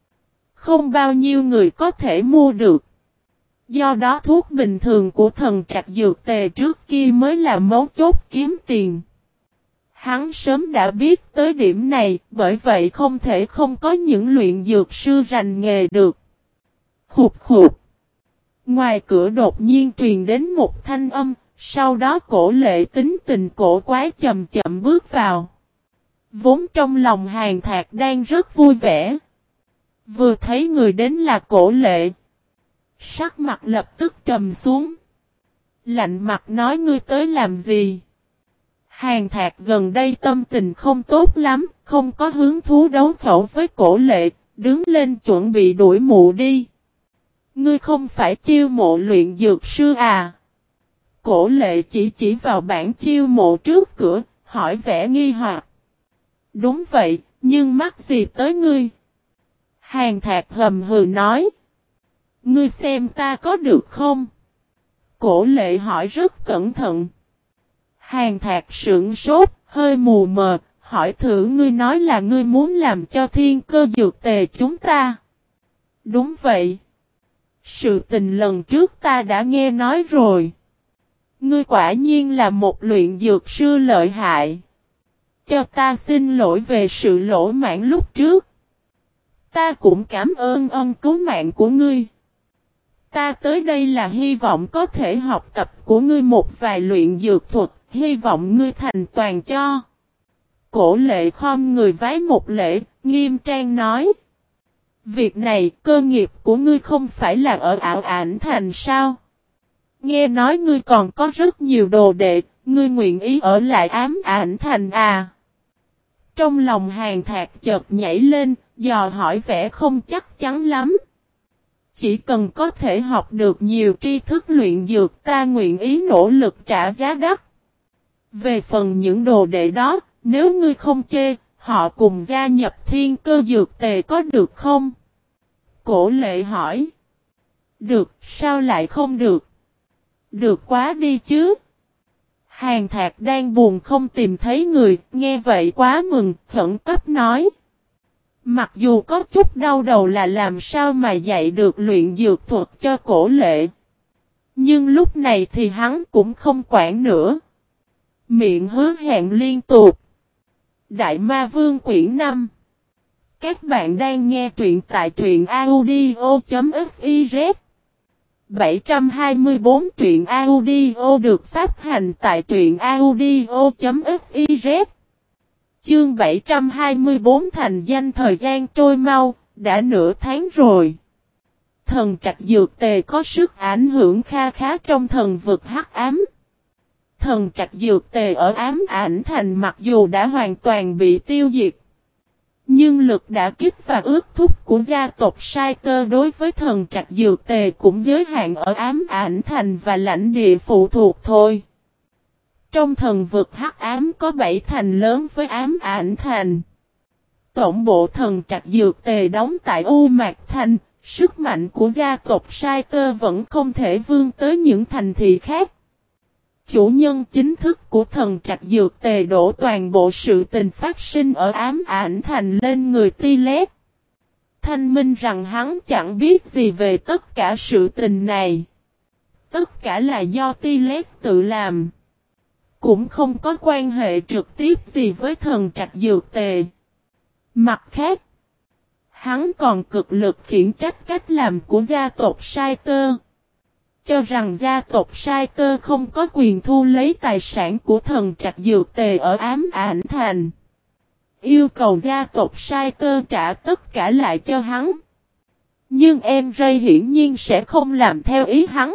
[SPEAKER 1] Không bao nhiêu người có thể mua được. Do đó thuốc bình thường của thần trạch dược tề trước kia mới là mấu chốt kiếm tiền. Hắn sớm đã biết tới điểm này, bởi vậy không thể không có những luyện dược sư rành nghề được. Khục khục. Ngoài cửa đột nhiên truyền đến một thanh âm, sau đó Cổ Lệ tính tình cổ quái chậm chậm bước vào. Vốn trong lòng Hàn Thạc đang rất vui vẻ. Vừa thấy người đến là Cổ Lệ. Sắc mặt lập tức trầm xuống. Lạnh mặt nói ngươi tới làm gì? Hàn Thạc gần đây tâm tình không tốt lắm, không có hứng thú đấu khẩu với Cổ Lệ, đứng lên chuẩn bị đuổi mụ đi. Ngươi không phải chiêu mộ luyện dược sư à? Cổ Lệ chỉ vào bảng chiêu mộ trước cửa, hỏi vẻ nghi hoặc. Đúng vậy, nhưng mắc gì tới ngươi? Hàn Thạc hầm hừ nói. Ngươi xem ta có được không? Cổ Lệ hỏi rất cẩn thận. Hàn Thạc sững sốt, hơi mù mờ, hỏi thử ngươi nói là ngươi muốn làm cho Thiên Cơ Dược Tề chúng ta. Đúng vậy. Sự tình lần trước ta đã nghe nói rồi. Ngươi quả nhiên là một luyện dược sư lợi hại. Cho ta xin lỗi về sự lỗ mãn lúc trước. Ta cũng cảm ơn ân cứu mạng của ngươi. Ta tới đây là hy vọng có thể học tập của ngươi một vài luyện dược thuật, hy vọng ngươi thành toàn cho. Cổ Lệ khom người vái một lễ, nghiêm trang nói. Việc này cơ nghiệp của ngươi không phải là ở Ảo Ảnh Thành sao? Nghe nói ngươi còn có rất nhiều đồ đệ, ngươi nguyện ý ở lại Ám Ảnh Thành à? Trong lòng Hàn Thạc chợt nhảy lên, dò hỏi vẻ không chắc chắn lắm. Chỉ cần có thể học được nhiều tri thức luyện dược ta nguyện ý nỗ lực trả giá đắt. Về phần những đồ đệ đó, nếu ngươi không chê, họ cùng gia nhập Thiên Cơ Dược Tề có được không? Cổ Lệ hỏi. Được, sao lại không được? Được quá đi chứ. Hàn Thạc đang buồn không tìm thấy người, nghe vậy quá mừng, khẩn cấp nói. Mặc dù có chút đau đầu là làm sao mà dạy được luyện dược thuật cho Cổ Lệ. Nhưng lúc này thì hắn cũng không quản nữa. Miệng hứa hẹn liên tục. Đại Ma Vương quyển 5. Các bạn đang nghe truyện tại truyện audio.fiz. 724 truyện audio được phát hành tại truyện audio.fiz. Chương 724 thành danh. Thời gian trôi mau, đã nửa tháng rồi. Thần trạch dược tề có sức ảnh hưởng kha khá trong thần vực hắc ám. Thần trạch dược tề ở ám ảnh thành mặc dù đã hoàn toàn bị tiêu diệt, nhưng lực đả kích và ước thúc của gia tộc Sai Tơ đối với thần trạch dược tề cũng giới hạn ở ám ảnh thành và lãnh địa phụ thuộc thôi. Trong thần vực hắc ám có 7 thành lớn với ám ảnh thành. Tổng bộ thần trạch dược tề đóng tại U Mạc Thành, sức mạnh của gia tộc Sai Tơ vẫn không thể vươn tới những thành thị khác. Chủ nhân chính thức của thần trạch dược tề đổ toàn bộ sự tình phát sinh ở ám ảnh thành lên người Ti Lét. Thanh minh rằng hắn chẳng biết gì về tất cả sự tình này. Tất cả là do Ti Lét tự làm. Cũng không có quan hệ trực tiếp gì với thần trạch dược tề. Mặt khác, hắn còn cực lực khiển trách cách làm của gia tộc Sai Tơ. Cho rằng gia tộc Sai Tơ không có quyền thu lấy tài sản của thần trạch dược tề ở ám ảnh thành. Yêu cầu gia tộc Sai Tơ trả tất cả lại cho hắn. Nhưng em Ray hiển nhiên sẽ không làm theo ý hắn.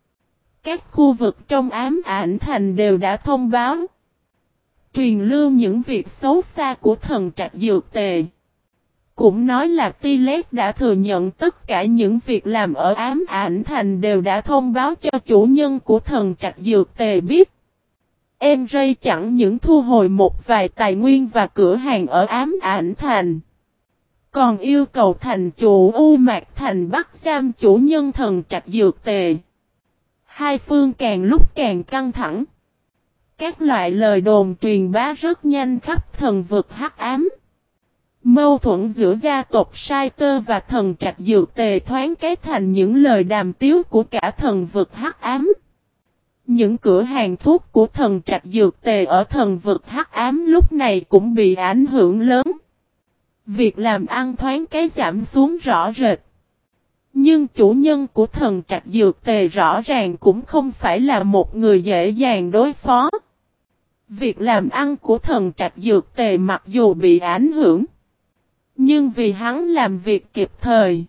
[SPEAKER 1] Các khu vực trong ám ảnh thành đều đã thông báo, truyền lưu những việc xấu xa của thần trạch dược tề. Cũng nói là Ti Lét đã thừa nhận tất cả những việc làm ở ám ảnh thành đều đã thông báo cho chủ nhân của thần trạch dược tề biết. Em Ray chẳng những thu hồi một vài tài nguyên và cửa hàng ở ám ảnh thành, còn yêu cầu thành chủ U Mạc Thành bắt giam chủ nhân thần trạch dược tề. Hai phương càng lúc càng căng thẳng. Các loại lời đồn truyền bá rất nhanh khắp thần vực hắc ám. Mâu thuẫn giữa gia tộc Sai Tơ và thần trạch dược tề thoáng cái thành những lời đàm tiếu của cả thần vực hắc ám. Những cửa hàng thuốc của thần trạch dược tề ở thần vực hắc ám lúc này cũng bị ảnh hưởng lớn. Việc làm ăn thoáng cái giảm xuống rõ rệt. Nhưng chủ nhân của thần trạch dược tề rõ ràng cũng không phải là một người dễ dàng đối phó. Việc làm ăn của thần trạch dược tề mặc dù bị ảnh hưởng, nhưng vì hắn làm việc kịp thời,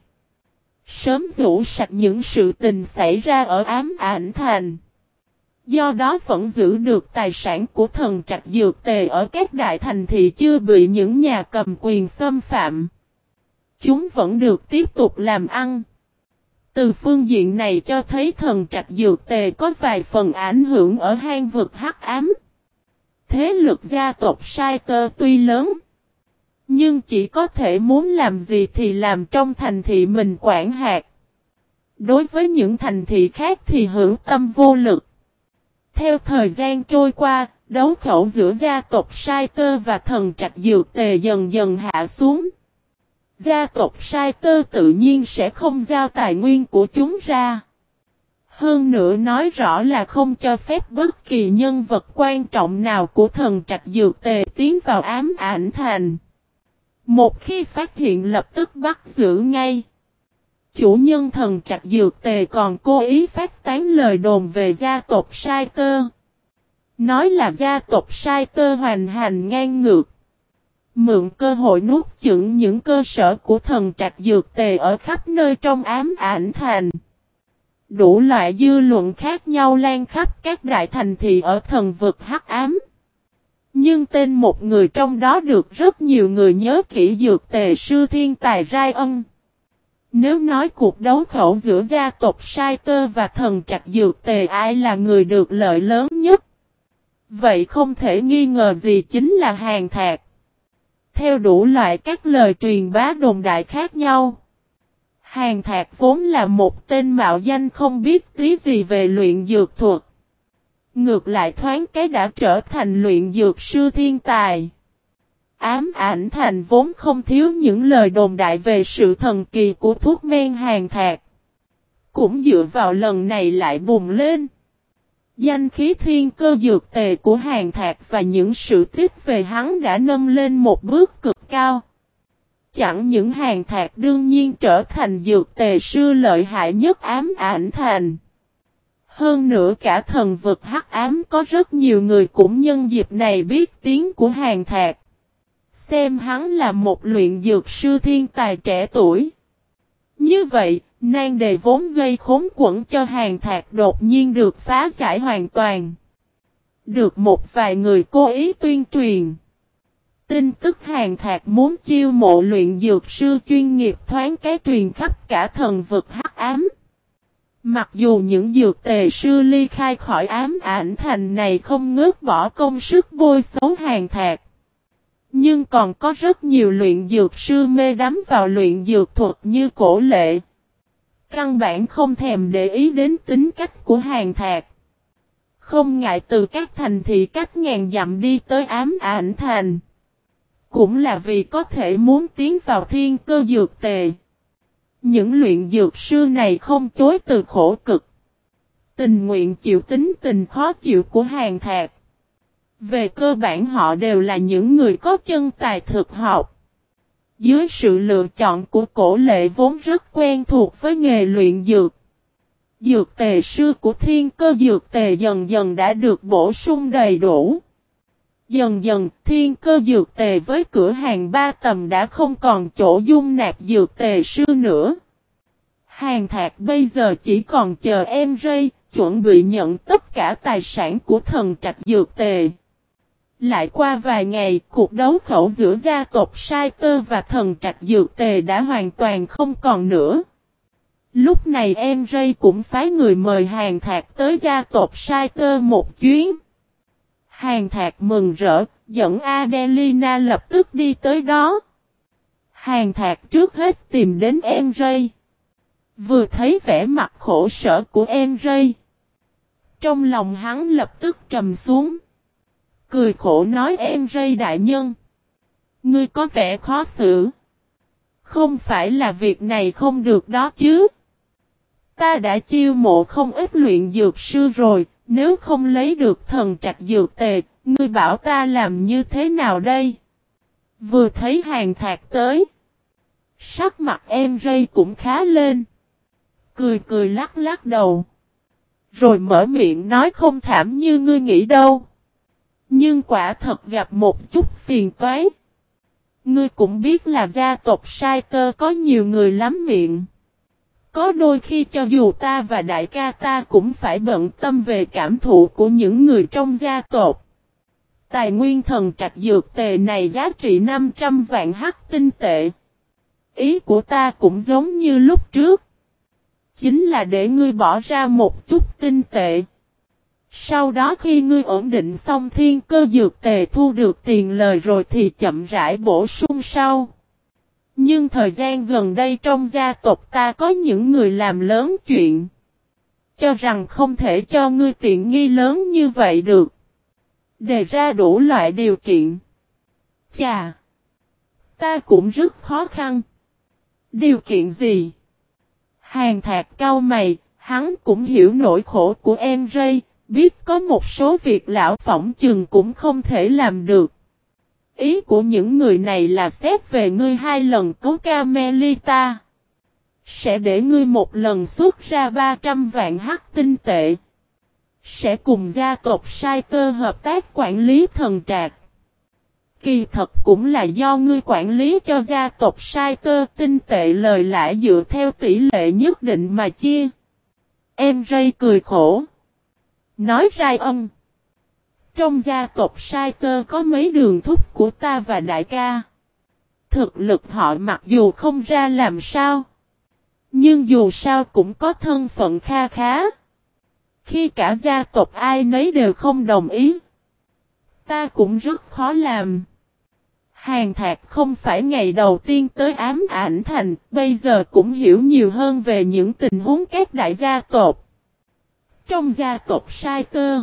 [SPEAKER 1] sớm rũ sạch những sự tình xảy ra ở ám ảnh thành. Do đó vẫn giữ được tài sản của thần trạch dược tề ở các đại thành thị chưa bị những nhà cầm quyền xâm phạm. Chúng vẫn được tiếp tục làm ăn. Từ phương diện này cho thấy thần trạch dược tề có vài phần ảnh hưởng ở hang vực hắc ám. Thế lực gia tộc Sai Tơ tuy lớn, nhưng chỉ có thể muốn làm gì thì làm trong thành thị mình quản hạt. Đối với những thành thị khác thì hữu tâm vô lực. Theo thời gian trôi qua, đấu khẩu giữa gia tộc Sai Tơ và thần trạch dược tề dần dần hạ xuống. Gia tộc Sai Tơ tự nhiên sẽ không giao tài nguyên của chúng ra. Hơn nữa nói rõ là không cho phép bất kỳ nhân vật quan trọng nào của thần trạch dược tề tiến vào ám ảnh thành. Một khi phát hiện lập tức bắt giữ ngay. Chủ nhân thần trạch dược tề còn cố ý phát tán lời đồn về gia tộc Sai Tơ. Nói là gia tộc Sai Tơ hoành hành ngang ngược. Mượn cơ hội nuốt chửng những cơ sở của thần trạch dược tề ở khắp nơi trong ám ảnh thành. Đủ loại dư luận khác nhau lan khắp các đại thành thị ở thần vực hắc ám. Nhưng tên một người trong đó được rất nhiều người nhớ kỹ dược tề sư thiên tài Rai Ân. Nếu nói cuộc đấu khẩu giữa gia tộc Sai Tơ và thần trạch dược tề ai là người được lợi lớn nhất, vậy không thể nghi ngờ gì chính là Hàn Thạc. Theo đủ loại các lời truyền bá đồn đại khác nhau, Hàn Thạc vốn là một tên mạo danh không biết tí gì về luyện dược thuật. Ngược lại thoáng cái đã trở thành luyện dược sư thiên tài. Ám ảnh thành vốn không thiếu những lời đồn đại về sự thần kỳ của thuốc men Hàn Thạc. cũng dựa vào lần này lại bùng lên. Danh khí thiên cơ dược tề của Hàn Thạc và những sự tích về hắn đã nâng lên một bước cực cao. Chẳng những Hàn Thạc đương nhiên trở thành dược tề sư lợi hại nhất ám ảnh thành. Hơn nữa cả thần vực hắc ám có rất nhiều người cũng nhân dịp này biết tiếng của Hàn Thạc. Xem hắn là một luyện dược sư thiên tài trẻ tuổi. Như vậy, nan đề vốn gây khốn quẫn cho Hàn Thạc đột nhiên được phá giải hoàn toàn. Được một vài người cố ý tuyên truyền. Tin tức Hàn Thạc muốn chiêu mộ luyện dược sư chuyên nghiệp thoáng cái truyền khắp cả thần vực hắc ám. Mặc dù những dược tề sư ly khai khỏi ám ảnh thành này không ngớt bỏ công sức bôi xấu Hàn Thạc. Nhưng còn có rất nhiều luyện dược sư mê đắm vào luyện dược thuật như Cổ Lệ. Căn bản không thèm để ý đến tính cách của Hàn Thạc. Không ngại từ các thành thị cách ngàn dặm đi tới ám ảnh thành. Cũng là vì có thể muốn tiến vào thiên cơ dược tề. Những luyện dược sư này không chối từ khổ cực. Tình nguyện chịu tính tình khó chịu của Hàn Thạc. Về cơ bản họ đều là những người có chân tài thực học. Dưới sự lựa chọn của Cổ Lệ vốn rất quen thuộc với nghề luyện dược. Dược tề sư của thiên cơ dược tề dần dần đã được bổ sung đầy đủ. Dần dần thiên cơ dược tề với cửa hàng 3 tầng đã không còn chỗ dung nạp dược tề sư nữa. Hàn Thạc bây giờ chỉ còn chờ em Ray, chuẩn bị nhận tất cả tài sản của thần trạch dược tề. Lại qua vài ngày, cuộc đấu khẩu giữa gia tộc Sai Tơ và thần trạch dược tề đã hoàn toàn không còn nữa. Lúc này em Ray cũng phái người mời Hàn Thạc tới gia tộc Sai Tơ một chuyến. Hàn Thạc mừng rỡ, dẫn Adelina lập tức đi tới đó. Hàn Thạc trước hết tìm đến em Ray. Vừa thấy vẻ mặt khổ sở của em Ray. Trong lòng hắn lập tức trầm xuống. Cười khổ nói em Ray đại nhân. Ngươi có vẻ khó xử. Không phải là việc này không được đó chứ. Ta đã chiêu mộ không ít luyện dược sư rồi. Nếu không lấy được thần trạch dược tề, ngươi bảo ta làm như thế nào đây? Vừa thấy Hàn Thạc tới. Sắc mặt em Ray cũng khá lên. Cười cười lắc lắc đầu. Rồi mở miệng nói không thảm như ngươi nghĩ đâu. Nhưng quả thật gặp một chút phiền toái. Ngươi cũng biết là gia tộc Sai Tơ có nhiều người lắm miệng. Có đôi khi cho dù ta và đại ca ta cũng phải bận tâm về cảm thụ của những người trong gia tộc. Tài nguyên thần trạch dược tề này giá trị 500 vạn hắc tinh tệ. Ý của ta cũng giống như lúc trước. Chính là để ngươi bỏ ra một chút tinh tệ. Sau đó khi ngươi ổn định xong thiên cơ dược tề thu được tiền lời rồi thì chậm rãi bổ sung sau. Nhưng thời gian gần đây trong gia tộc ta có những người làm lớn chuyện. Cho rằng không thể cho ngươi tiện nghi lớn như vậy được. Đề ra đủ loại điều kiện. Chà! Ta cũng rất khó khăn. Điều kiện gì? Hàn Thạc cau mày, hắn cũng hiểu nỗi khổ của em Ray, biết có một số việc lão phỏng chừng cũng không thể làm được. Ý của những người này là xét về ngươi 2 lần cứu Carmelita. Sẽ để ngươi một lần xuất ra 300 vạn hắc tinh tệ. Sẽ cùng gia tộc Sai Tơ hợp tác quản lý thần trạc. Kỳ thật cũng là do ngươi quản lý cho gia tộc Sai Tơ, tinh tệ lời lãi dựa theo tỷ lệ nhất định mà chia. Em Ray cười khổ. Nói Rai ân. Trong gia tộc Sai Tơ có mấy đường thúc của ta và đại ca. Thực lực họ mặc dù không ra làm sao. Nhưng dù sao cũng có thân phận kha khá. Khi cả gia tộc ai nấy đều không đồng ý. Ta cũng rất khó làm. Hàn Thạc không phải ngày đầu tiên tới ám ảnh thành, bây giờ cũng hiểu nhiều hơn về những tình huống các đại gia tộc. Trong gia tộc Sai Tơ,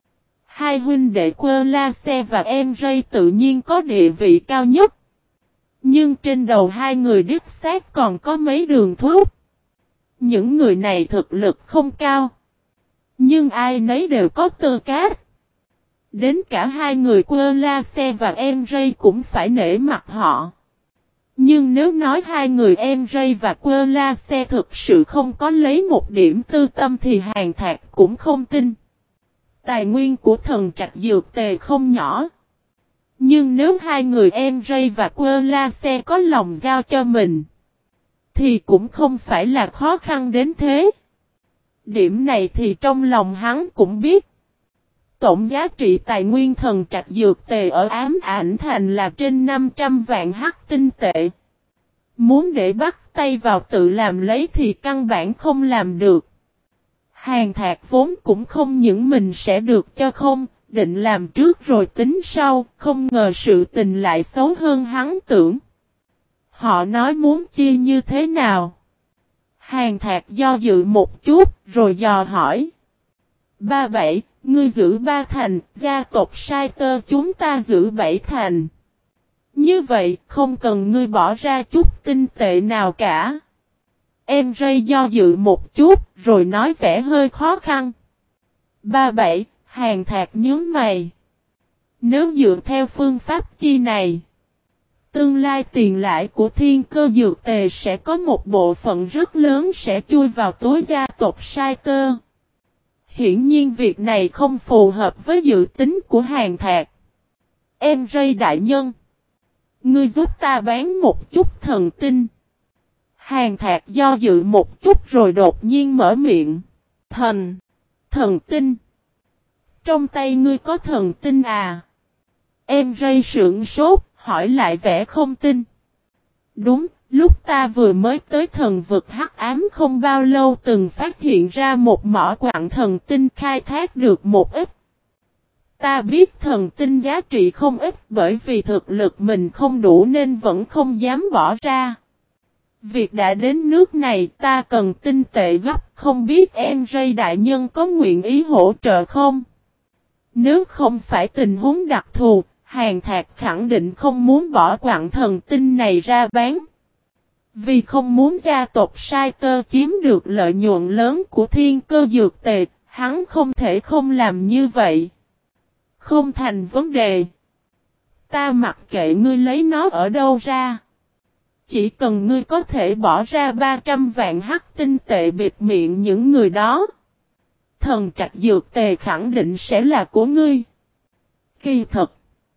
[SPEAKER 1] hai huynh đệ Quơ La Xe và em Ray tự nhiên có địa vị cao nhất. Nhưng trên đầu hai người đích xác còn có mấy đường thúc. Những người này thực lực không cao. Nhưng ai nấy đều có tư cách. Đến cả hai người Quơ La Xe và em Ray cũng phải nể mặt họ. Nhưng nếu nói hai người em Ray và Quơ La Xe thực sự không có lấy một điểm tư tâm thì Hàn Thạc cũng không tin. Tài nguyên của thần trạch dược tề không nhỏ. Nhưng nếu hai người em Ray và Quơ La Xe có lòng giao cho mình, thì cũng không phải là khó khăn đến thế. Điểm này thì trong lòng hắn cũng biết. Tổng giá trị tài nguyên thần trạch dược tề ở Ám Ảnh Thành là trên 500 vạn hắc tinh tệ. Muốn để bắt tay vào tự làm lấy thì căn bản không làm được. Hàn Thạc vốn cũng không những mình sẽ được cho không, định làm trước rồi tính sau, không ngờ sự tình lại xấu hơn hắn tưởng. Họ nói muốn chia như thế nào? Hàn Thạc do dự một chút, rồi dò hỏi. 37, ngươi giữ 3 thành, gia tộc Sai Tơ chúng ta giữ 7 thành. Như vậy, không cần ngươi bỏ ra chút tinh tệ nào cả. Em Ray do dự một chút, rồi nói vẻ hơi khó khăn. 37, Hàn Thạc nhướng mày. Nếu dựa theo phương pháp chi này, tương lai tiền lãi của thiên cơ dược tề sẽ có một bộ phận rất lớn sẽ chui vào túi gia tộc Sai Tơ. Hiển nhiên việc này không phù hợp với dự tính của Hàn Thạc. Em Ray đại nhân, ngươi giúp ta bán một chút thần tinh. Hàn Thạc do dự một chút rồi đột nhiên mở miệng. Thần tinh. Trong tay ngươi có thần tinh à? Em Ray sững sốt, hỏi lại vẻ không tin. Đúng, lúc ta vừa mới tới thần vực hắc ám không bao lâu từng phát hiện ra một mỏ quặng thần tinh khai thác được một ít. Ta biết thần tinh giá trị không ít bởi vì thực lực mình không đủ nên vẫn không dám bỏ ra. Việc đã đến nước này ta cần tinh tệ gấp, không biết em Ray đại nhân có nguyện ý hỗ trợ không? Nếu không phải tình huống đặc thù, Hàn Thạc khẳng định không muốn bỏ quặng thần tinh này ra bán. Vì không muốn gia tộc Sai Tơ chiếm được lợi nhuận lớn của thiên cơ dược tề, hắn không thể không làm như vậy. Không thành vấn đề. Ta mặc kệ ngươi lấy nó ở đâu ra. Chỉ cần ngươi có thể bỏ ra 300 vạn hắc tinh tệ bịt miệng những người đó. Thần trạch dược tề khẳng định sẽ là của ngươi. Kỳ thật,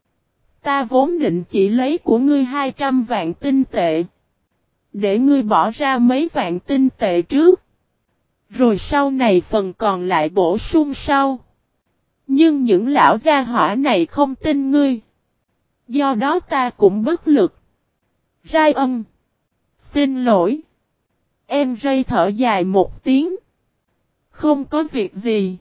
[SPEAKER 1] ta vốn định chỉ lấy của ngươi 200 vạn tinh tệ. Để ngươi bỏ ra mấy vạn tinh tệ trước. Rồi sau này phần còn lại bổ sung sau. Nhưng những lão gia hỏa này không tin ngươi. Do đó ta cũng bất lực. Rai ân. Xin lỗi. Em Ray thở dài một tiếng. Không có việc gì.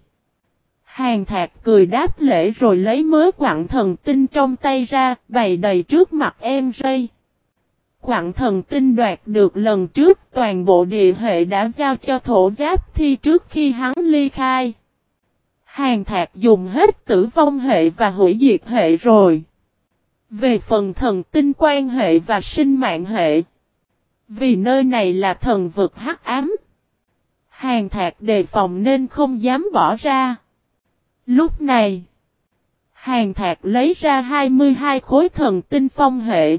[SPEAKER 1] Hàn Thạc cười đáp lễ rồi lấy mớ quặng thần tinh trong tay ra, bày đầy trước mặt em Ray. Quặng thần tinh đoạt được lần trước toàn bộ địa hệ đã giao cho thổ giáp thi trước khi hắn ly khai. Hàn Thạc dùng hết tử vong hệ và hủy diệt hệ rồi. Về phần thần tinh quan hệ và sinh mạng hệ. Vì nơi này là thần vực hắc ám. Hàn Thạc đề phòng nên không dám bỏ ra. Lúc này, Hàn Thạc lấy ra 22 khối thần tinh phong hệ.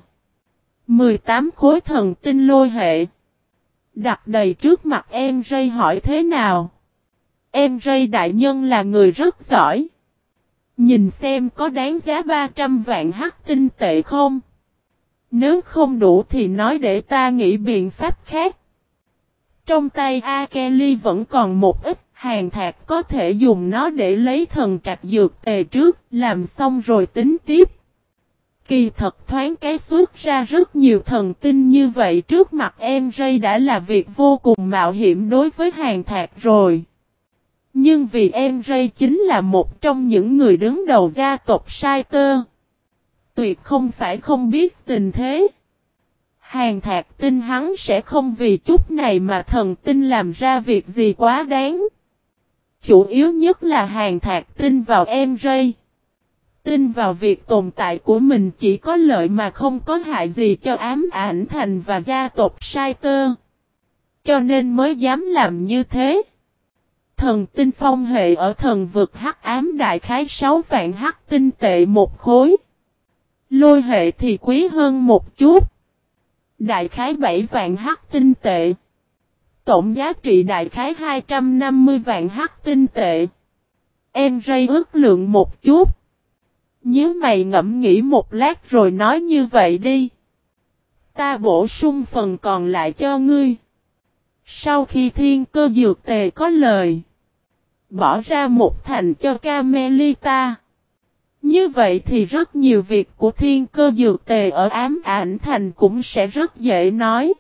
[SPEAKER 1] 18 khối thần tinh lôi hệ. Đặt đầy trước mặt em Ray hỏi thế nào. Em Ray đại nhân là người rất giỏi. Nhìn xem có đáng giá 300 vạn hắc tinh tệ không? Nếu không đủ thì nói để ta nghĩ biện pháp khác. Trong tay A Kelly vẫn còn một ít, Hàn Thạc có thể dùng nó để lấy thần trạch dược tề trước, làm xong rồi tính tiếp. Kỳ thật thoáng cái xuất ra rất nhiều thần tinh như vậy trước mặt em Ray đã là việc vô cùng mạo hiểm đối với Hàn Thạc rồi. Nhưng vì em Ray chính là một trong những người đứng đầu gia tộc Sai Tơ. Tuyệt không phải không biết tình thế. Hàn Thạc tin hắn sẽ không vì chút này mà thần tinh làm ra việc gì quá đáng. Chủ yếu nhất là Hàn Thạc tin vào em Ray. Tin vào việc tồn tại của mình chỉ có lợi mà không có hại gì cho Ám Ảnh Thành và gia tộc Sai Tơ. Cho nên mới dám làm như thế. Thần tinh phong hệ ở thần vực hắc ám đại khái 6 vạn hắc tinh tệ một khối. Lôi hệ thì quý hơn một chút. Đại khái 7 vạn hắc tinh tệ. Tổng giá trị đại khái 250 vạn hắc tinh tệ. Em rây ước lượng một chút. Nhớ mày ngẫm nghĩ một lát rồi nói như vậy đi. Ta bổ sung phần còn lại cho ngươi. Sau khi thiên cơ dược tề có lời. Bỏ ra một thành cho Camelita. Như vậy thì rất nhiều việc của thiên cơ dược tề ở ám ảnh thành cũng sẽ rất dễ nói.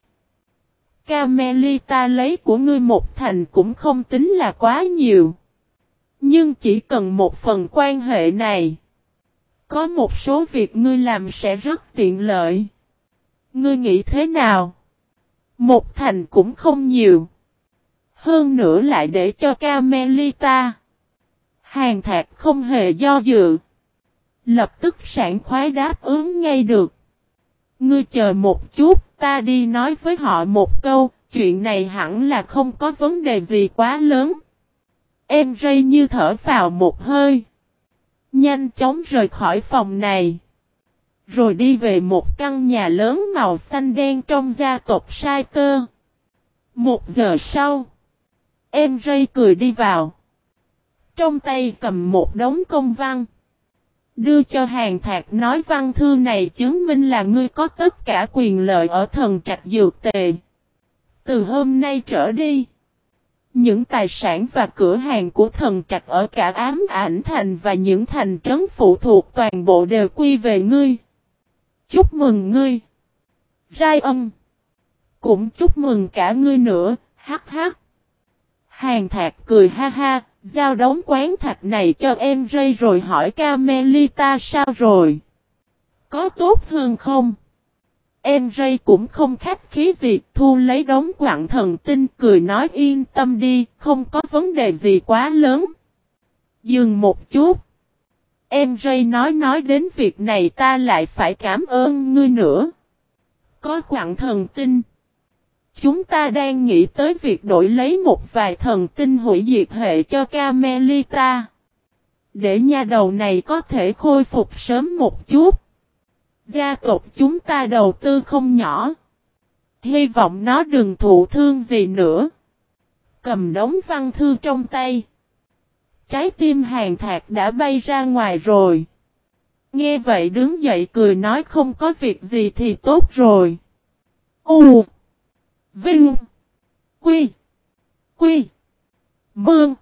[SPEAKER 1] Camelita lấy của ngươi một thành cũng không tính là quá nhiều. Nhưng chỉ cần một phần quan hệ này. Có một số việc ngươi làm sẽ rất tiện lợi. Ngươi nghĩ thế nào? Một thành cũng không nhiều. Hơn nữa lại để cho Camelita. Hàn Thạc không hề do dự. Lập tức sảng khoái đáp ứng ngay được. Ngươi chờ một chút, ta đi nói với họ một câu, chuyện này hẳn là không có vấn đề gì quá lớn. Em rây như thở vào một hơi. Nhanh chóng rời khỏi phòng này. Rồi đi về một căn nhà lớn màu xanh đen trong gia tộc Sai Tơ. 1 giờ sau, em rây cười đi vào. Trong tay cầm một đống công văn. Đưa cho Hàn Thạc nói văn thư này chứng minh là ngươi có tất cả quyền lợi ở thần trạch dược tề. Từ hôm nay trở đi, những tài sản và cửa hàng của thần trạch ở cả ám ảnh thành và những thành trấn phụ thuộc toàn bộ đều quy về ngươi. Chúc mừng ngươi. Rai ân. Cũng chúc mừng cả ngươi nữa, hắc hắc. Hàn Thạc cười ha ha, giao đống quán thạch này cho em rây rồi hỏi Camelita sao rồi. Có tốt hơn không? Em rây cũng không khách khí gì, thu lấy đống quặng thần tinh cười nói yên tâm đi, không có vấn đề gì quá lớn. Dừng một chút. Em rây nói đến việc này ta lại phải cảm ơn ngươi nữa. Có quặng thần tinh. Chúng ta đang nghĩ tới việc đổi lấy một vài thần tinh hủy diệt hệ cho Camelita. Để nha đầu này có thể khôi phục sớm một chút. Gia tộc chúng ta đầu tư không nhỏ. Hy vọng nó đừng thụ thương gì nữa. Cầm đống văn thư trong tay. Trái tim Hàn Thạc đã bay ra ngoài rồi. Nghe vậy đứng dậy cười nói không có việc gì thì tốt rồi. U Vinh Quy Quy Mương.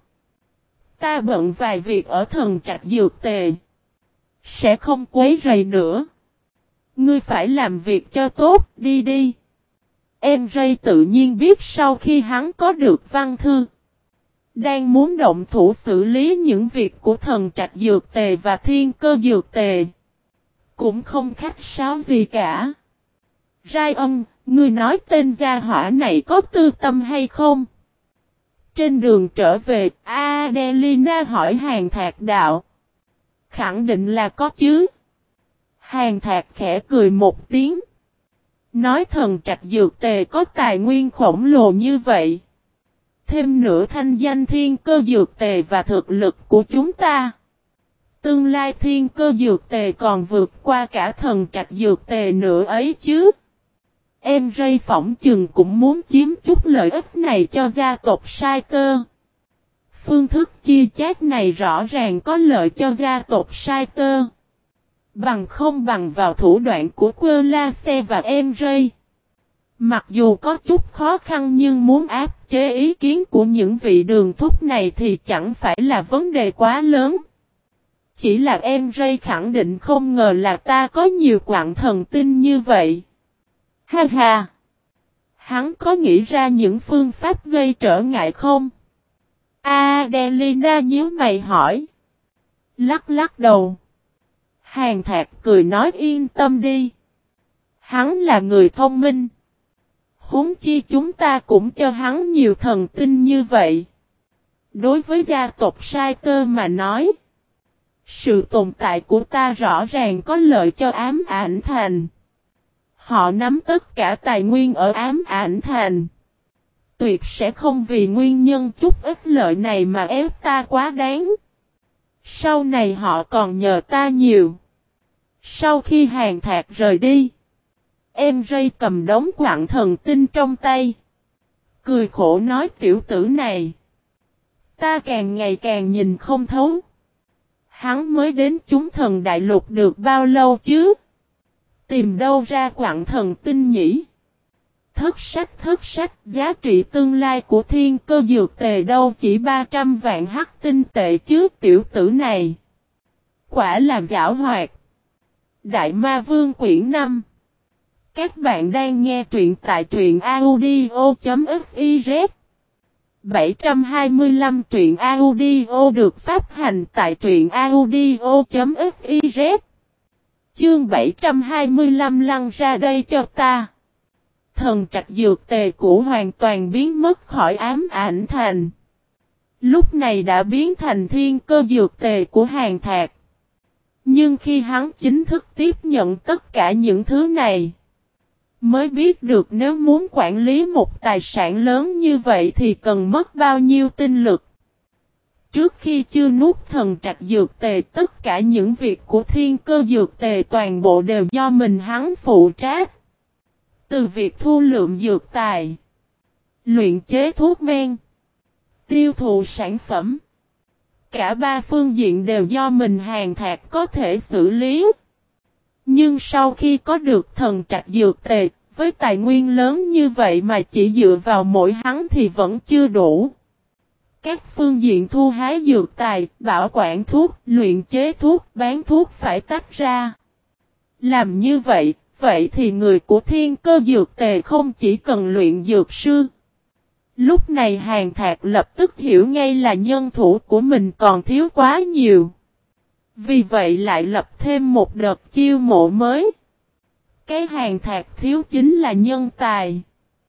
[SPEAKER 1] Ta bận vài việc ở thần trạch dược tề. Sẽ không quấy rầy nữa. Ngươi phải làm việc cho tốt, đi đi. Em rây tự nhiên biết sau khi hắn có được văn thư. Đang muốn động thủ xử lý những việc của thần trạch dược tề và thiên cơ dược tề. Cũng không khách sáo gì cả. Rai ân, ngươi nói tên gia hỏa này có tư tâm hay không? Trên đường trở về, Adelina hỏi Hàn Thạc đạo. Khẳng định là có chứ. Hàn Thạc khẽ cười một tiếng. Nói thần trạch dược tề có tài nguyên khổng lồ như vậy. Thêm nữa thanh danh thiên cơ dược tề và thực lực của chúng ta. Tương lai thiên cơ dược tề còn vượt qua cả thần trạch dược tề nữa ấy chứ. Em rây phỏng chừng cũng muốn chiếm chút lợi ích này cho gia tộc Sai Tơ. Phương thức chia chác này rõ ràng có lợi cho gia tộc Sai Tơ. Bằng không bằng vào thủ đoạn của Quơ La Xe và em rây. Mặc dù có chút khó khăn nhưng muốn áp chế ý kiến của những vị đường thúc này thì chẳng phải là vấn đề quá lớn. Chỉ là em rây khẳng định không ngờ là ta có nhiều quặng thần tinh như vậy. Ha ha! Hắn có nghĩ ra những phương pháp gây trở ngại không? Adelina nhíu mày hỏi. Lắc lắc đầu. Hàn Thạc cười nói yên tâm đi. Hắn là người thông minh. Huống chi chúng ta cũng cho hắn nhiều thần tinh như vậy. Đối với gia tộc Sai Tơ mà nói. Sự tồn tại của ta rõ ràng có lợi cho ám ảnh thành. Họ nắm tất cả tài nguyên ở ám ảnh thành. tuyệt sẽ không vì nguyên nhân chút ít lợi này mà ép ta quá đáng. Sau này họ còn nhờ ta nhiều. Sau khi Hàn Thạc rời đi, em Ray cầm đống quặng thần tinh trong tay. Cười khổ nói tiểu tử này. Ta càng ngày càng nhìn không thấu. Hắn mới đến chúng thần đại lục được bao lâu chứ? Tìm đâu ra quặng thần tinh nhỉ? Thất sách, giá trị tương lai của thiên cơ dược tề đâu chỉ 300 vạn hắc tinh tệ chứ tiểu tử này. Quả là giảo hoạt. Đại Ma Vương quyển 5. Các bạn đang nghe truyện tại truyện audio.fiz. 725 truyện audio được phát hành tại truyện audio.fiz. Chương 725 lăn ra đây cho ta. Thần trạch dược tề cũ hoàn toàn biến mất khỏi ám ảnh thành. Lúc này đã biến thành thiên cơ dược tề của Hàn Thạc. Nhưng khi hắn chính thức tiếp nhận tất cả những thứ này, mới biết được nếu muốn quản lý một tài sản lớn như vậy thì cần mất bao nhiêu tinh lực. Trước khi chưa nuốt thần trạch dược tề, tất cả những việc của thiên cơ dược tề toàn bộ đều do mình hắn phụ trách. Từ việc thu lượm dược tài, luyện chế thuốc men, tiêu thụ sản phẩm, cả ba phương diện đều do mình Hàn Thạc có thể xử lý. Nhưng sau khi có được thần trạch dược tề, với tài nguyên lớn như vậy mà chỉ dựa vào mỗi hắn thì vẫn chưa đủ. Các phương diện thu hái dược tài, bảo quản thuốc, luyện chế thuốc, bán thuốc phải tách ra. Làm như vậy, thì người của thiên cơ dược tề không chỉ cần luyện dược sư. Lúc này Hàn Thạc lập tức hiểu ngay là nhân thủ của mình còn thiếu quá nhiều. Vì vậy lại lập thêm một đợt chiêu mộ mới. Cái Hàn Thạc thiếu chính là nhân tài.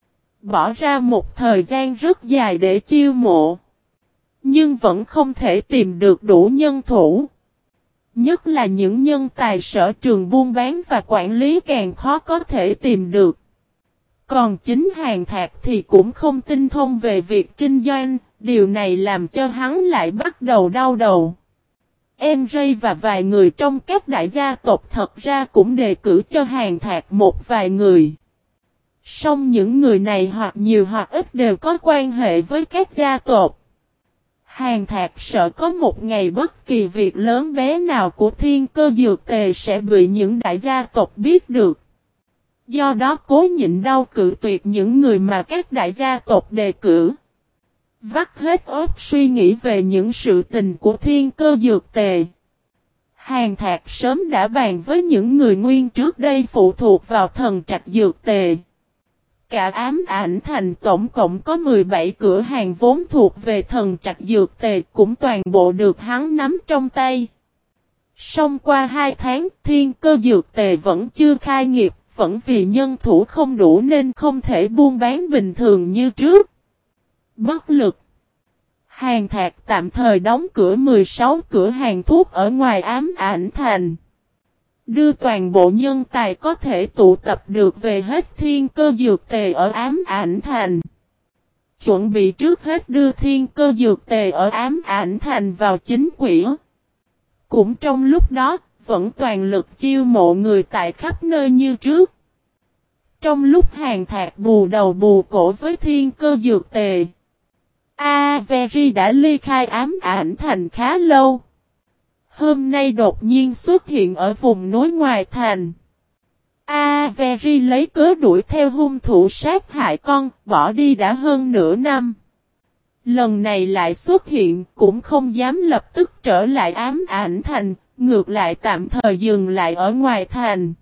[SPEAKER 1] Bỏ ra một thời gian rất dài để chiêu mộ. Nhưng vẫn không thể tìm được đủ nhân thủ. Nhất là những nhân tài sở trường buôn bán và quản lý càng khó có thể tìm được. Còn chính Hàn Thạc thì cũng không tinh thông về việc kinh doanh, điều này làm cho hắn lại bắt đầu đau đầu. Em Ray và vài người trong các đại gia tộc thật ra cũng đề cử cho Hàn Thạc một vài người. Song những người này hoặc nhiều hoặc ít đều có quan hệ với các gia tộc. Hàn Thạc sợ có một ngày bất kỳ việc lớn bé nào của thiên cơ dược tề sẽ bị những đại gia tộc biết được. Do đó cố nhịn đau cự tuyệt những người mà các đại gia tộc đề cử. Vắt hết óc suy nghĩ về những sự tình của thiên cơ dược tề. Hàn Thạc sớm đã bàn với những người nguyên trước đây phụ thuộc vào thần trạch dược tề. Cả ám ảnh thành tổng cộng có 17 cửa hàng vốn thuộc về thần trạch dược tề cũng toàn bộ được hắn nắm trong tay. Song qua 2 tháng thiên cơ dược tề vẫn chưa khai nghiệp, vẫn vì nhân thủ không đủ nên không thể buôn bán bình thường như trước. Bất lực. Hàn Thạc tạm thời đóng cửa 16 cửa hàng thuốc ở ngoài ám ảnh thành. Đưa toàn bộ nhân tài có thể tụ tập được về hết thiên cơ dược tề ở ám ảnh thành. Chuẩn bị trước hết đưa thiên cơ dược tề ở ám ảnh thành vào chính quỹ. Cũng trong lúc đó, vẫn toàn lực chiêu mộ người tại khắp nơi như trước. Trong lúc Hàn Thạc bù đầu bù cổ với thiên cơ dược tề, Avery đã ly khai ám ảnh thành khá lâu. Hôm nay đột nhiên xuất hiện ở vùng núi ngoài thành. Avery lấy cớ đuổi theo hung thủ sát hại con, bỏ đi đã hơn nửa năm. Lần này lại xuất hiện, cũng không dám lập tức trở lại ám ảnh thành, ngược lại tạm thời dừng lại ở ngoài thành.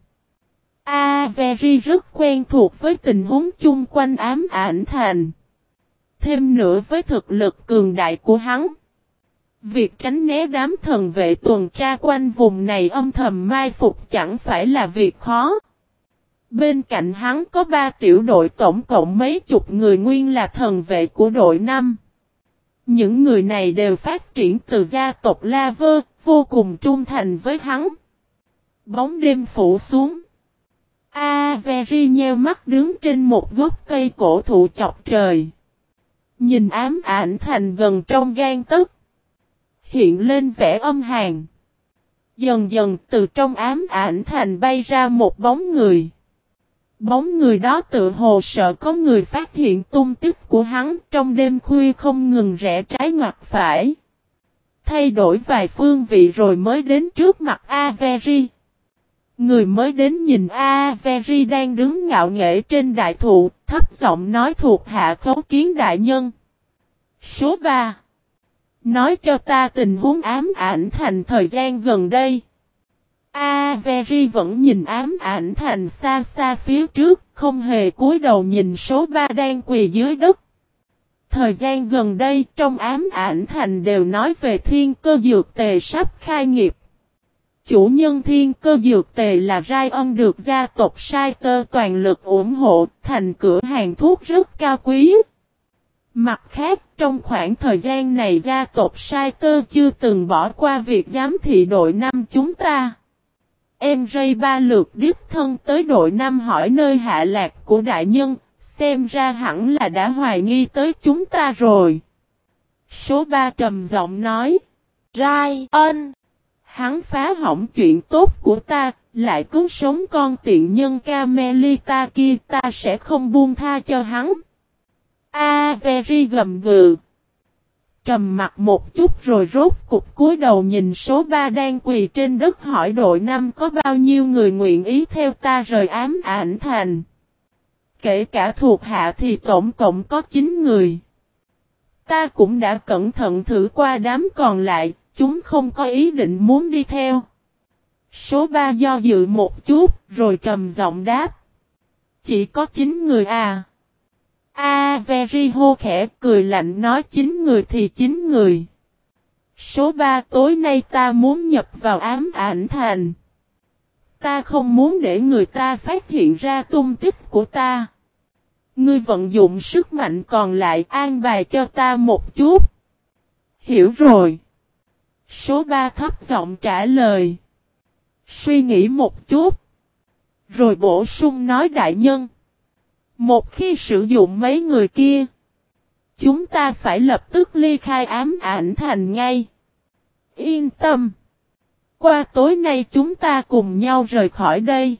[SPEAKER 1] Avery rất quen thuộc với tình huống chung quanh ám ảnh thành. Thêm nữa với thực lực cường đại của hắn, việc tránh né đám thần vệ tuần tra quanh vùng này âm thầm mai phục chẳng phải là việc khó. Bên cạnh hắn có 3 tiểu đội tổng cộng mấy chục người nguyên là thần vệ của đội 5. Những người này đều phát triển từ gia tộc Laver, vô cùng trung thành với hắn. Bóng đêm phủ xuống. Avery nheo mắt đứng trên một gốc cây cổ thụ chọc trời. Nhìn ám ảnh thành gần trong gang tấc. Hiện lên vẻ âm hàn. Dần dần từ trong ám ảnh thành bay ra một bóng người. Bóng người đó tự hồ sợ có người phát hiện tung tích của hắn trong đêm khuya không ngừng rẽ trái ngoặt phải. Thay đổi vài phương vị rồi mới đến trước mặt Avery. Người mới đến nhìn Avery đang đứng ngạo nghễ trên đại thụ, thấp giọng nói thuộc hạ khấu kiến đại nhân. Số 3. Nói cho ta tình huống ám ảnh thành thời gian gần đây. Avery vẫn nhìn ám ảnh thành xa xa phía trước, không hề cúi đầu nhìn số 3 đang quỳ dưới đất. Thời gian gần đây trong ám ảnh thành đều nói về thiên cơ dược tề sắp khai nghiệp. Chủ nhân thiên cơ dược tề là Ryan được gia tộc Saiter toàn lực ủng hộ, thành cửa hàng thuốc rất cao quý. Mặt khác, trong khoảng thời gian này gia tộc Saiter chưa từng bỏ qua việc giám thị đội 5 chúng ta. Em Ray ba lượt đích thân tới đội 5 hỏi nơi hạ lạc của đại nhân, xem ra hẳn là đã hoài nghi tới chúng ta rồi. Số 3 trầm giọng nói. Ryan! Hắn phá hỏng chuyện tốt của ta, lại cứu sống con tiện nhân Camelita kia, ta sẽ không buông tha cho hắn. Avery gầm gừ. Trầm mặt một chút rồi rốt cục cúi đầu nhìn số 3 đang quỳ trên đất hỏi đội 5 có bao nhiêu người nguyện ý theo ta rời ám ảnh thành. Kể cả thuộc hạ thì tổng cộng có 9 người. Ta cũng đã cẩn thận thử qua đám còn lại, chúng không có ý định muốn đi theo. Số 3 do dự một chút, rồi trầm giọng đáp. Chỉ có 9 người à? Avery hô khẽ cười lạnh nói 9 người thì 9 người. Số 3 tối nay ta muốn nhập vào ám ảnh thành. Ta không muốn để người ta phát hiện ra tung tích của ta. Ngươi vận dụng sức mạnh còn lại an bài cho ta một chút. Hiểu rồi. Số 3 thấp giọng trả lời. Suy nghĩ một chút. Rồi bổ sung nói đại nhân. Một khi sử dụng mấy người kia. Chúng ta phải lập tức ly khai ám ảnh thành ngay. Yên tâm. Qua tối nay chúng ta cùng nhau rời khỏi đây.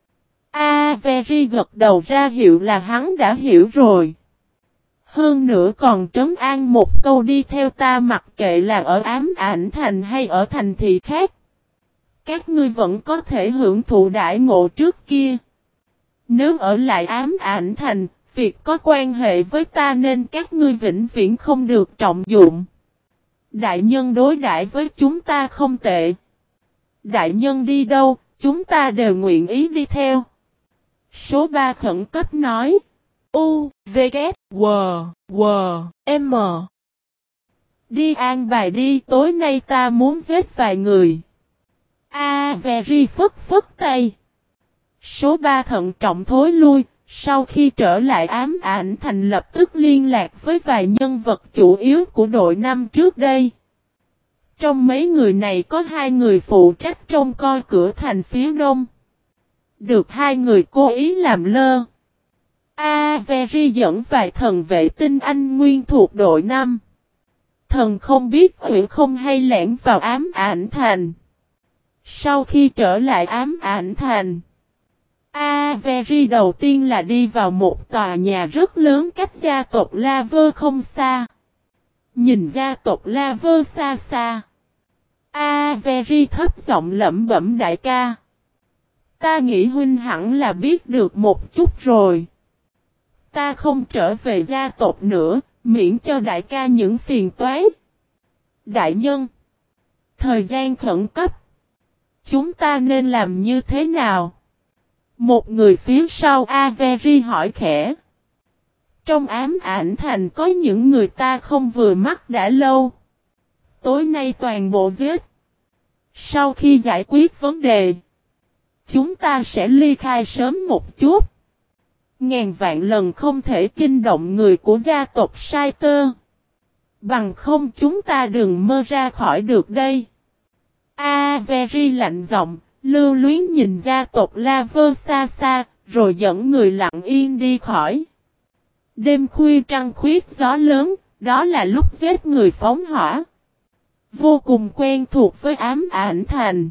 [SPEAKER 1] Avery gật đầu ra hiệu là hắn đã hiểu rồi. Hơn nữa còn trấn an một câu đi theo ta mặc kệ là ở ám ảnh thành hay ở thành thị khác. Các ngươi vẫn có thể hưởng thụ đãi ngộ trước kia. Nếu ở lại ám ảnh thành, việc có quan hệ với ta nên các ngươi vĩnh viễn không được trọng dụng. Đại nhân đối đãi với chúng ta không tệ. Đại nhân đi đâu, chúng ta đều nguyện ý đi theo. Số 3 khẩn cấp nói. U, V, K, W, W, M. Đi an bài đi, tối nay ta muốn giết vài người. Avery phất phất tay. Số 3 thận trọng thối lui, sau khi trở lại ám ảnh thành lập tức liên lạc với vài nhân vật chủ yếu của đội 5 trước đây. Trong mấy người này có 2 người phụ trách trông coi cửa thành phía đông. Được 2 người cố ý làm lơ. Avery dẫn vài thần vệ tinh anh nguyên thuộc đội 5. Thần không biết huyện không hay lẻn vào ám ảnh thành. Sau khi trở lại ám ảnh thành, Avery đầu tiên là đi vào một tòa nhà rất lớn cách gia tộc Laver không xa. Nhìn gia tộc Laver xa xa, Avery thấp giọng lẩm bẩm đại ca. Ta nghĩ huynh hẳn là biết được một chút rồi. Ta không trở về gia tộc nữa, miễn cho đại ca những phiền toái. Đại nhân, thời gian khẩn cấp. Chúng ta nên làm như thế nào? Một người phía sau Avery hỏi khẽ. Trong ám ảnh thành có những người ta không vừa mắt đã lâu. Tối nay toàn bộ giết. Sau khi giải quyết vấn đề, chúng ta sẽ ly khai sớm một chút. Ngàn vạn lần không thể kinh động người của gia tộc Saiter. Bằng không chúng ta đừng mơ ra khỏi được đây. Avery lạnh giọng, lưu luyến nhìn gia tộc Laver xa xa, rồi dẫn người lặng yên đi khỏi. Đêm khuya trăng khuyết gió lớn, đó là lúc giết người phóng hỏa. Vô cùng quen thuộc với ám ảnh thành.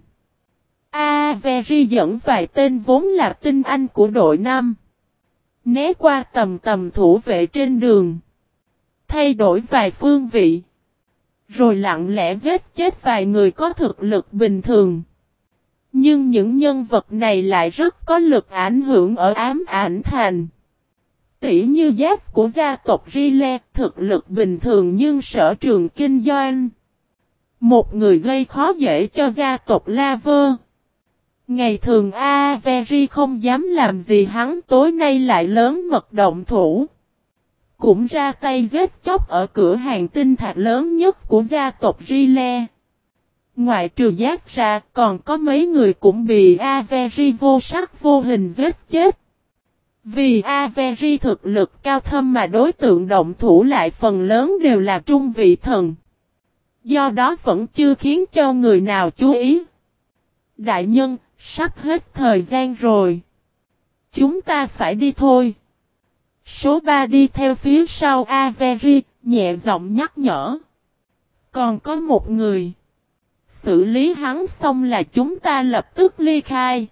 [SPEAKER 1] Avery dẫn vài tên vốn là tinh anh của đội 5. Né qua tầm thủ vệ trên đường. Thay đổi vài phương vị. Rồi lặng lẽ giết chết vài người có thực lực bình thường. Nhưng những nhân vật này lại rất có lực ảnh hưởng ở ám ảnh thành. Tỉ như giác của gia tộc Rile, thực lực bình thường nhưng sở trường kinh doanh. Một người gây khó dễ cho gia tộc Laver. Ngày thường Avery không dám làm gì hắn tối nay lại lớn mật động thủ. Cũng ra tay giết chóc ở cửa hàng tinh thạch lớn nhất của gia tộc Rile. Ngoại trừ giác ra còn có mấy người cũng bị Avery vô sắc vô hình giết chết. Vì Avery thực lực cao thâm mà đối tượng động thủ lại phần lớn đều là trung vị thần. Do đó vẫn chưa khiến cho người nào chú ý. Đại nhân, sắp hết thời gian rồi. Chúng ta phải đi thôi. Số 3 đi theo phía sau Avery, nhẹ giọng nhắc nhở. Còn có một người. Xử lý hắn xong là chúng ta lập tức ly khai.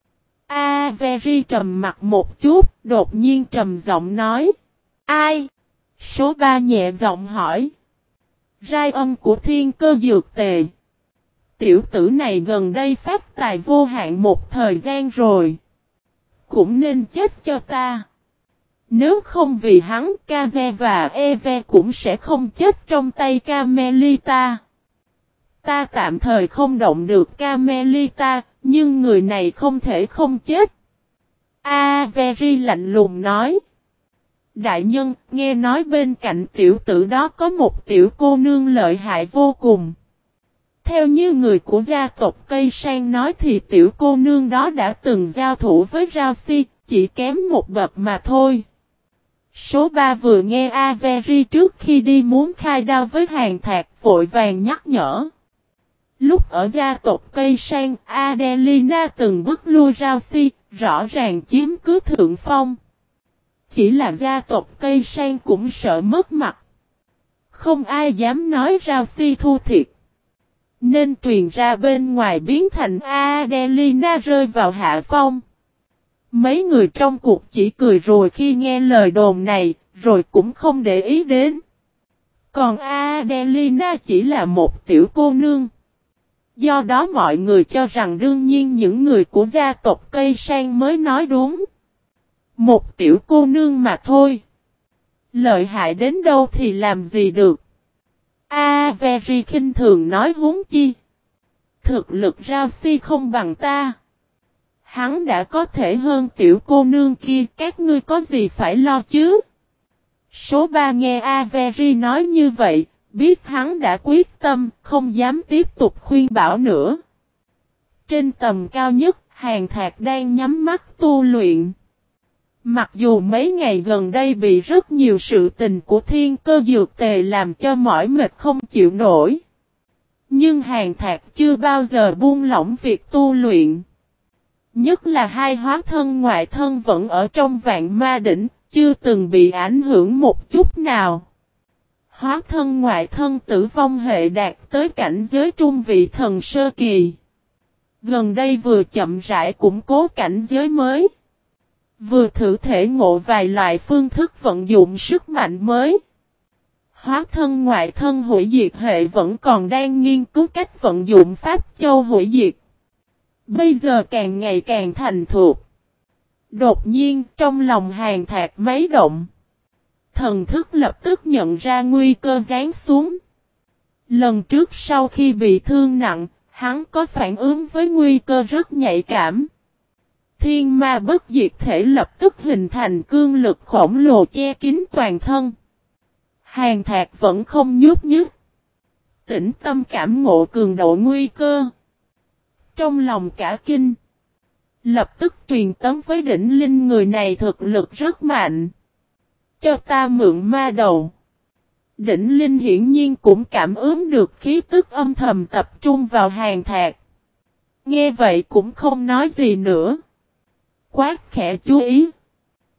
[SPEAKER 1] Avery trầm mặt một chút, đột nhiên trầm giọng nói. Ai? Số 3 nhẹ giọng hỏi. Ryan của Thiên Cơ Dược Tề. Tiểu tử này gần đây phát tài vô hạn một thời gian rồi. Cũng nên chết cho ta. Nếu không vì hắn, Kaze và Eve cũng sẽ không chết trong tay Carmelita. Ta tạm thời không động được Carmelita, nhưng người này không thể không chết. Avery lạnh lùng nói. Đại nhân, nghe nói bên cạnh tiểu tử đó có một tiểu cô nương lợi hại vô cùng. Theo như người của gia tộc Cây Sang nói thì tiểu cô nương đó đã từng giao thủ với Rao-si, chỉ kém một bậc mà thôi. Số 3 vừa nghe Avery trước khi đi muốn khai đao với Hàng Thạc vội vàng nhắc nhở. Lúc ở gia tộc Cây Sang, Adelina từng bức lui Rao-si, rõ ràng chiếm cứ thượng phong. Chỉ là gia tộc Cây Sang cũng sợ mất mặt. Không ai dám nói Rao-si thua thiệt. Nên truyền ra bên ngoài biến thành Adelina rơi vào hạ phong. Mấy người trong cuộc chỉ cười rồi khi nghe lời đồn này, rồi cũng không để ý đến. Còn Adelina chỉ là một tiểu cô nương. Do đó mọi người cho rằng đương nhiên những người của gia tộc Cây Sang mới nói đúng. Một tiểu cô nương mà thôi. Lợi hại đến đâu thì làm gì được. Avery khinh thường nói huống chi. Thực lực Rao-si không bằng ta. Hắn đã có thể hơn tiểu cô nương kia, các ngươi có gì phải lo chứ? Số 3 nghe Avery nói như vậy, biết hắn đã quyết tâm, không dám tiếp tục khuyên bảo nữa. Trên tầm cao nhất, Hàng Thạc đang nhắm mắt tu luyện. Mặc dù mấy ngày gần đây bị rất nhiều sự tình của Thiên Cơ Dược Tề làm cho mỏi mệt không chịu nổi. Nhưng Hàng Thạc chưa bao giờ buông lỏng việc tu luyện. Nhất là hai hóa thân ngoại thân vẫn ở trong vạn ma đỉnh, chưa từng bị ảnh hưởng một chút nào. Hóa thân ngoại thân tử vong hệ đạt tới cảnh giới trung vị thần sơ kỳ. Gần đây vừa chậm rãi củng cố cảnh giới mới. Vừa thử thể ngộ vài loại phương thức vận dụng sức mạnh mới. Hóa thân ngoại thân hủy diệt hệ vẫn còn đang nghiên cứu cách vận dụng pháp châu hủy diệt. Bây giờ càng ngày càng thành thục. Đột nhiên trong lòng Hàng Thạc mấy động. Thần thức lập tức nhận ra nguy cơ giáng xuống. Lần trước sau khi bị thương nặng, hắn có phản ứng với nguy cơ rất nhạy cảm. Thiên ma bất diệt thể lập tức hình thành cương lực khổng lồ che kín toàn thân. Hàng Thạc vẫn không nhúc nhích. Tĩnh tâm cảm ngộ cường độ nguy cơ. Trong lòng cả kinh. Lập tức truyền tống với đỉnh linh người này thực lực rất mạnh. Cho ta mượn ma đầu. Đỉnh linh hiển nhiên cũng cảm ứng được khí tức âm thầm tập trung vào Hàng Thạc. Nghe vậy cũng không nói gì nữa. Quát khẽ chú ý.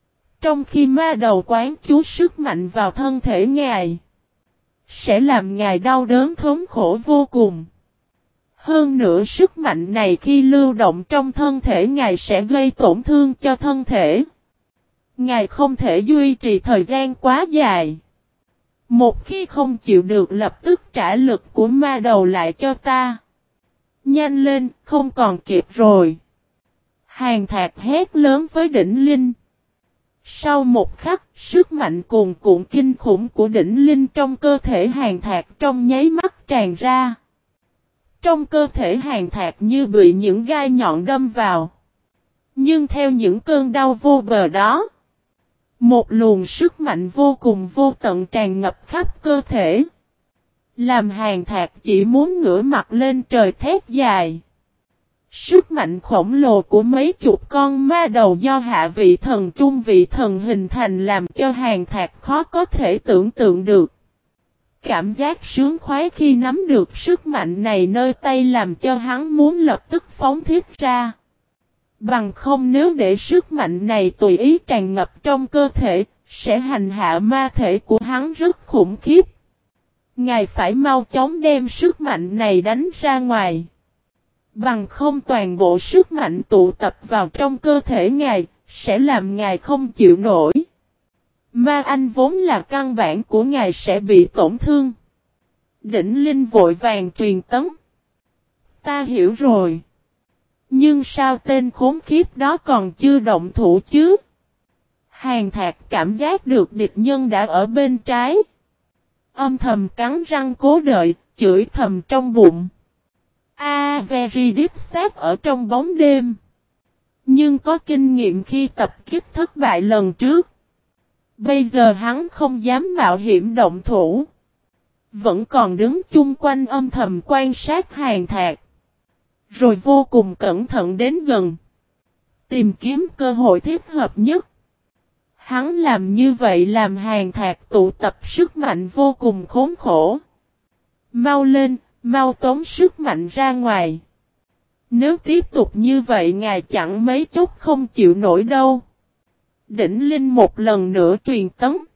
[SPEAKER 1] Trong khi ma đầu quán chú sức mạnh vào thân thể ngài, sẽ làm ngài đau đớn thống khổ vô cùng. Hơn nữa sức mạnh này khi lưu động trong thân thể ngài sẽ gây tổn thương cho thân thể. Ngài không thể duy trì thời gian quá dài. Một khi không chịu được lập tức trả lực của ma đầu lại cho ta. Nhanh lên, không còn kịp rồi. Hàn Thạc hét lớn với Đỉnh Linh. Sau một khắc, sức mạnh cuồn cuộn kinh khủng của Đỉnh Linh trong cơ thể Hàn Thạc trong nháy mắt tràn ra. Trong cơ thể Hàn Thạc như bị những gai nhọn đâm vào. Nhưng theo những cơn đau vô bờ đó, một luồng sức mạnh vô cùng vô tận tràn ngập khắp cơ thể. Làm Hàn Thạc chỉ muốn ngửa mặt lên trời thét dài. Sức mạnh khổng lồ của mấy chục con ma đầu do hạ vị thần trung vị thần hình thành làm cho Hàn Thạc khó có thể tưởng tượng được. Cảm giác sướng khoái khi nắm được sức mạnh này nơi tay làm cho hắn muốn lập tức phóng thích ra. Bằng không nếu để sức mạnh này tùy ý tràn ngập trong cơ thể, sẽ hành hạ ma thể của hắn rất khủng khiếp. Ngài phải mau chóng đem sức mạnh này đánh ra ngoài. Bằng không toàn bộ sức mạnh tụ tập vào trong cơ thể ngài, sẽ làm ngài không chịu nổi. Ma anh vốn là căn bản của ngài sẽ bị tổn thương. Đỉnh Linh vội vàng truyền tấn. Ta hiểu rồi. Nhưng sao tên khốn khiếp đó còn chưa động thủ chứ? Hàn Thạc cảm giác được địch nhân đã ở bên trái. Âm thầm cắn răng cố đợi, chửi thầm trong bụng. Very deep sát ở trong bóng đêm. Nhưng có kinh nghiệm khi tập kích thất bại lần trước. Bây giờ hắn không dám mạo hiểm động thủ. Vẫn còn đứng chung quanh âm thầm quan sát Hàn Thạc. Rồi vô cùng cẩn thận đến gần. Tìm kiếm cơ hội thích hợp nhất. Hắn làm như vậy làm Hàn Thạc tụ tập sức mạnh vô cùng khốn khổ. Mau lên, mau tống sức mạnh ra ngoài. Nếu tiếp tục như vậy ngài chẳng mấy chốc không chịu nổi đâu. Đỉnh Linh một lần nữa truyền tấn.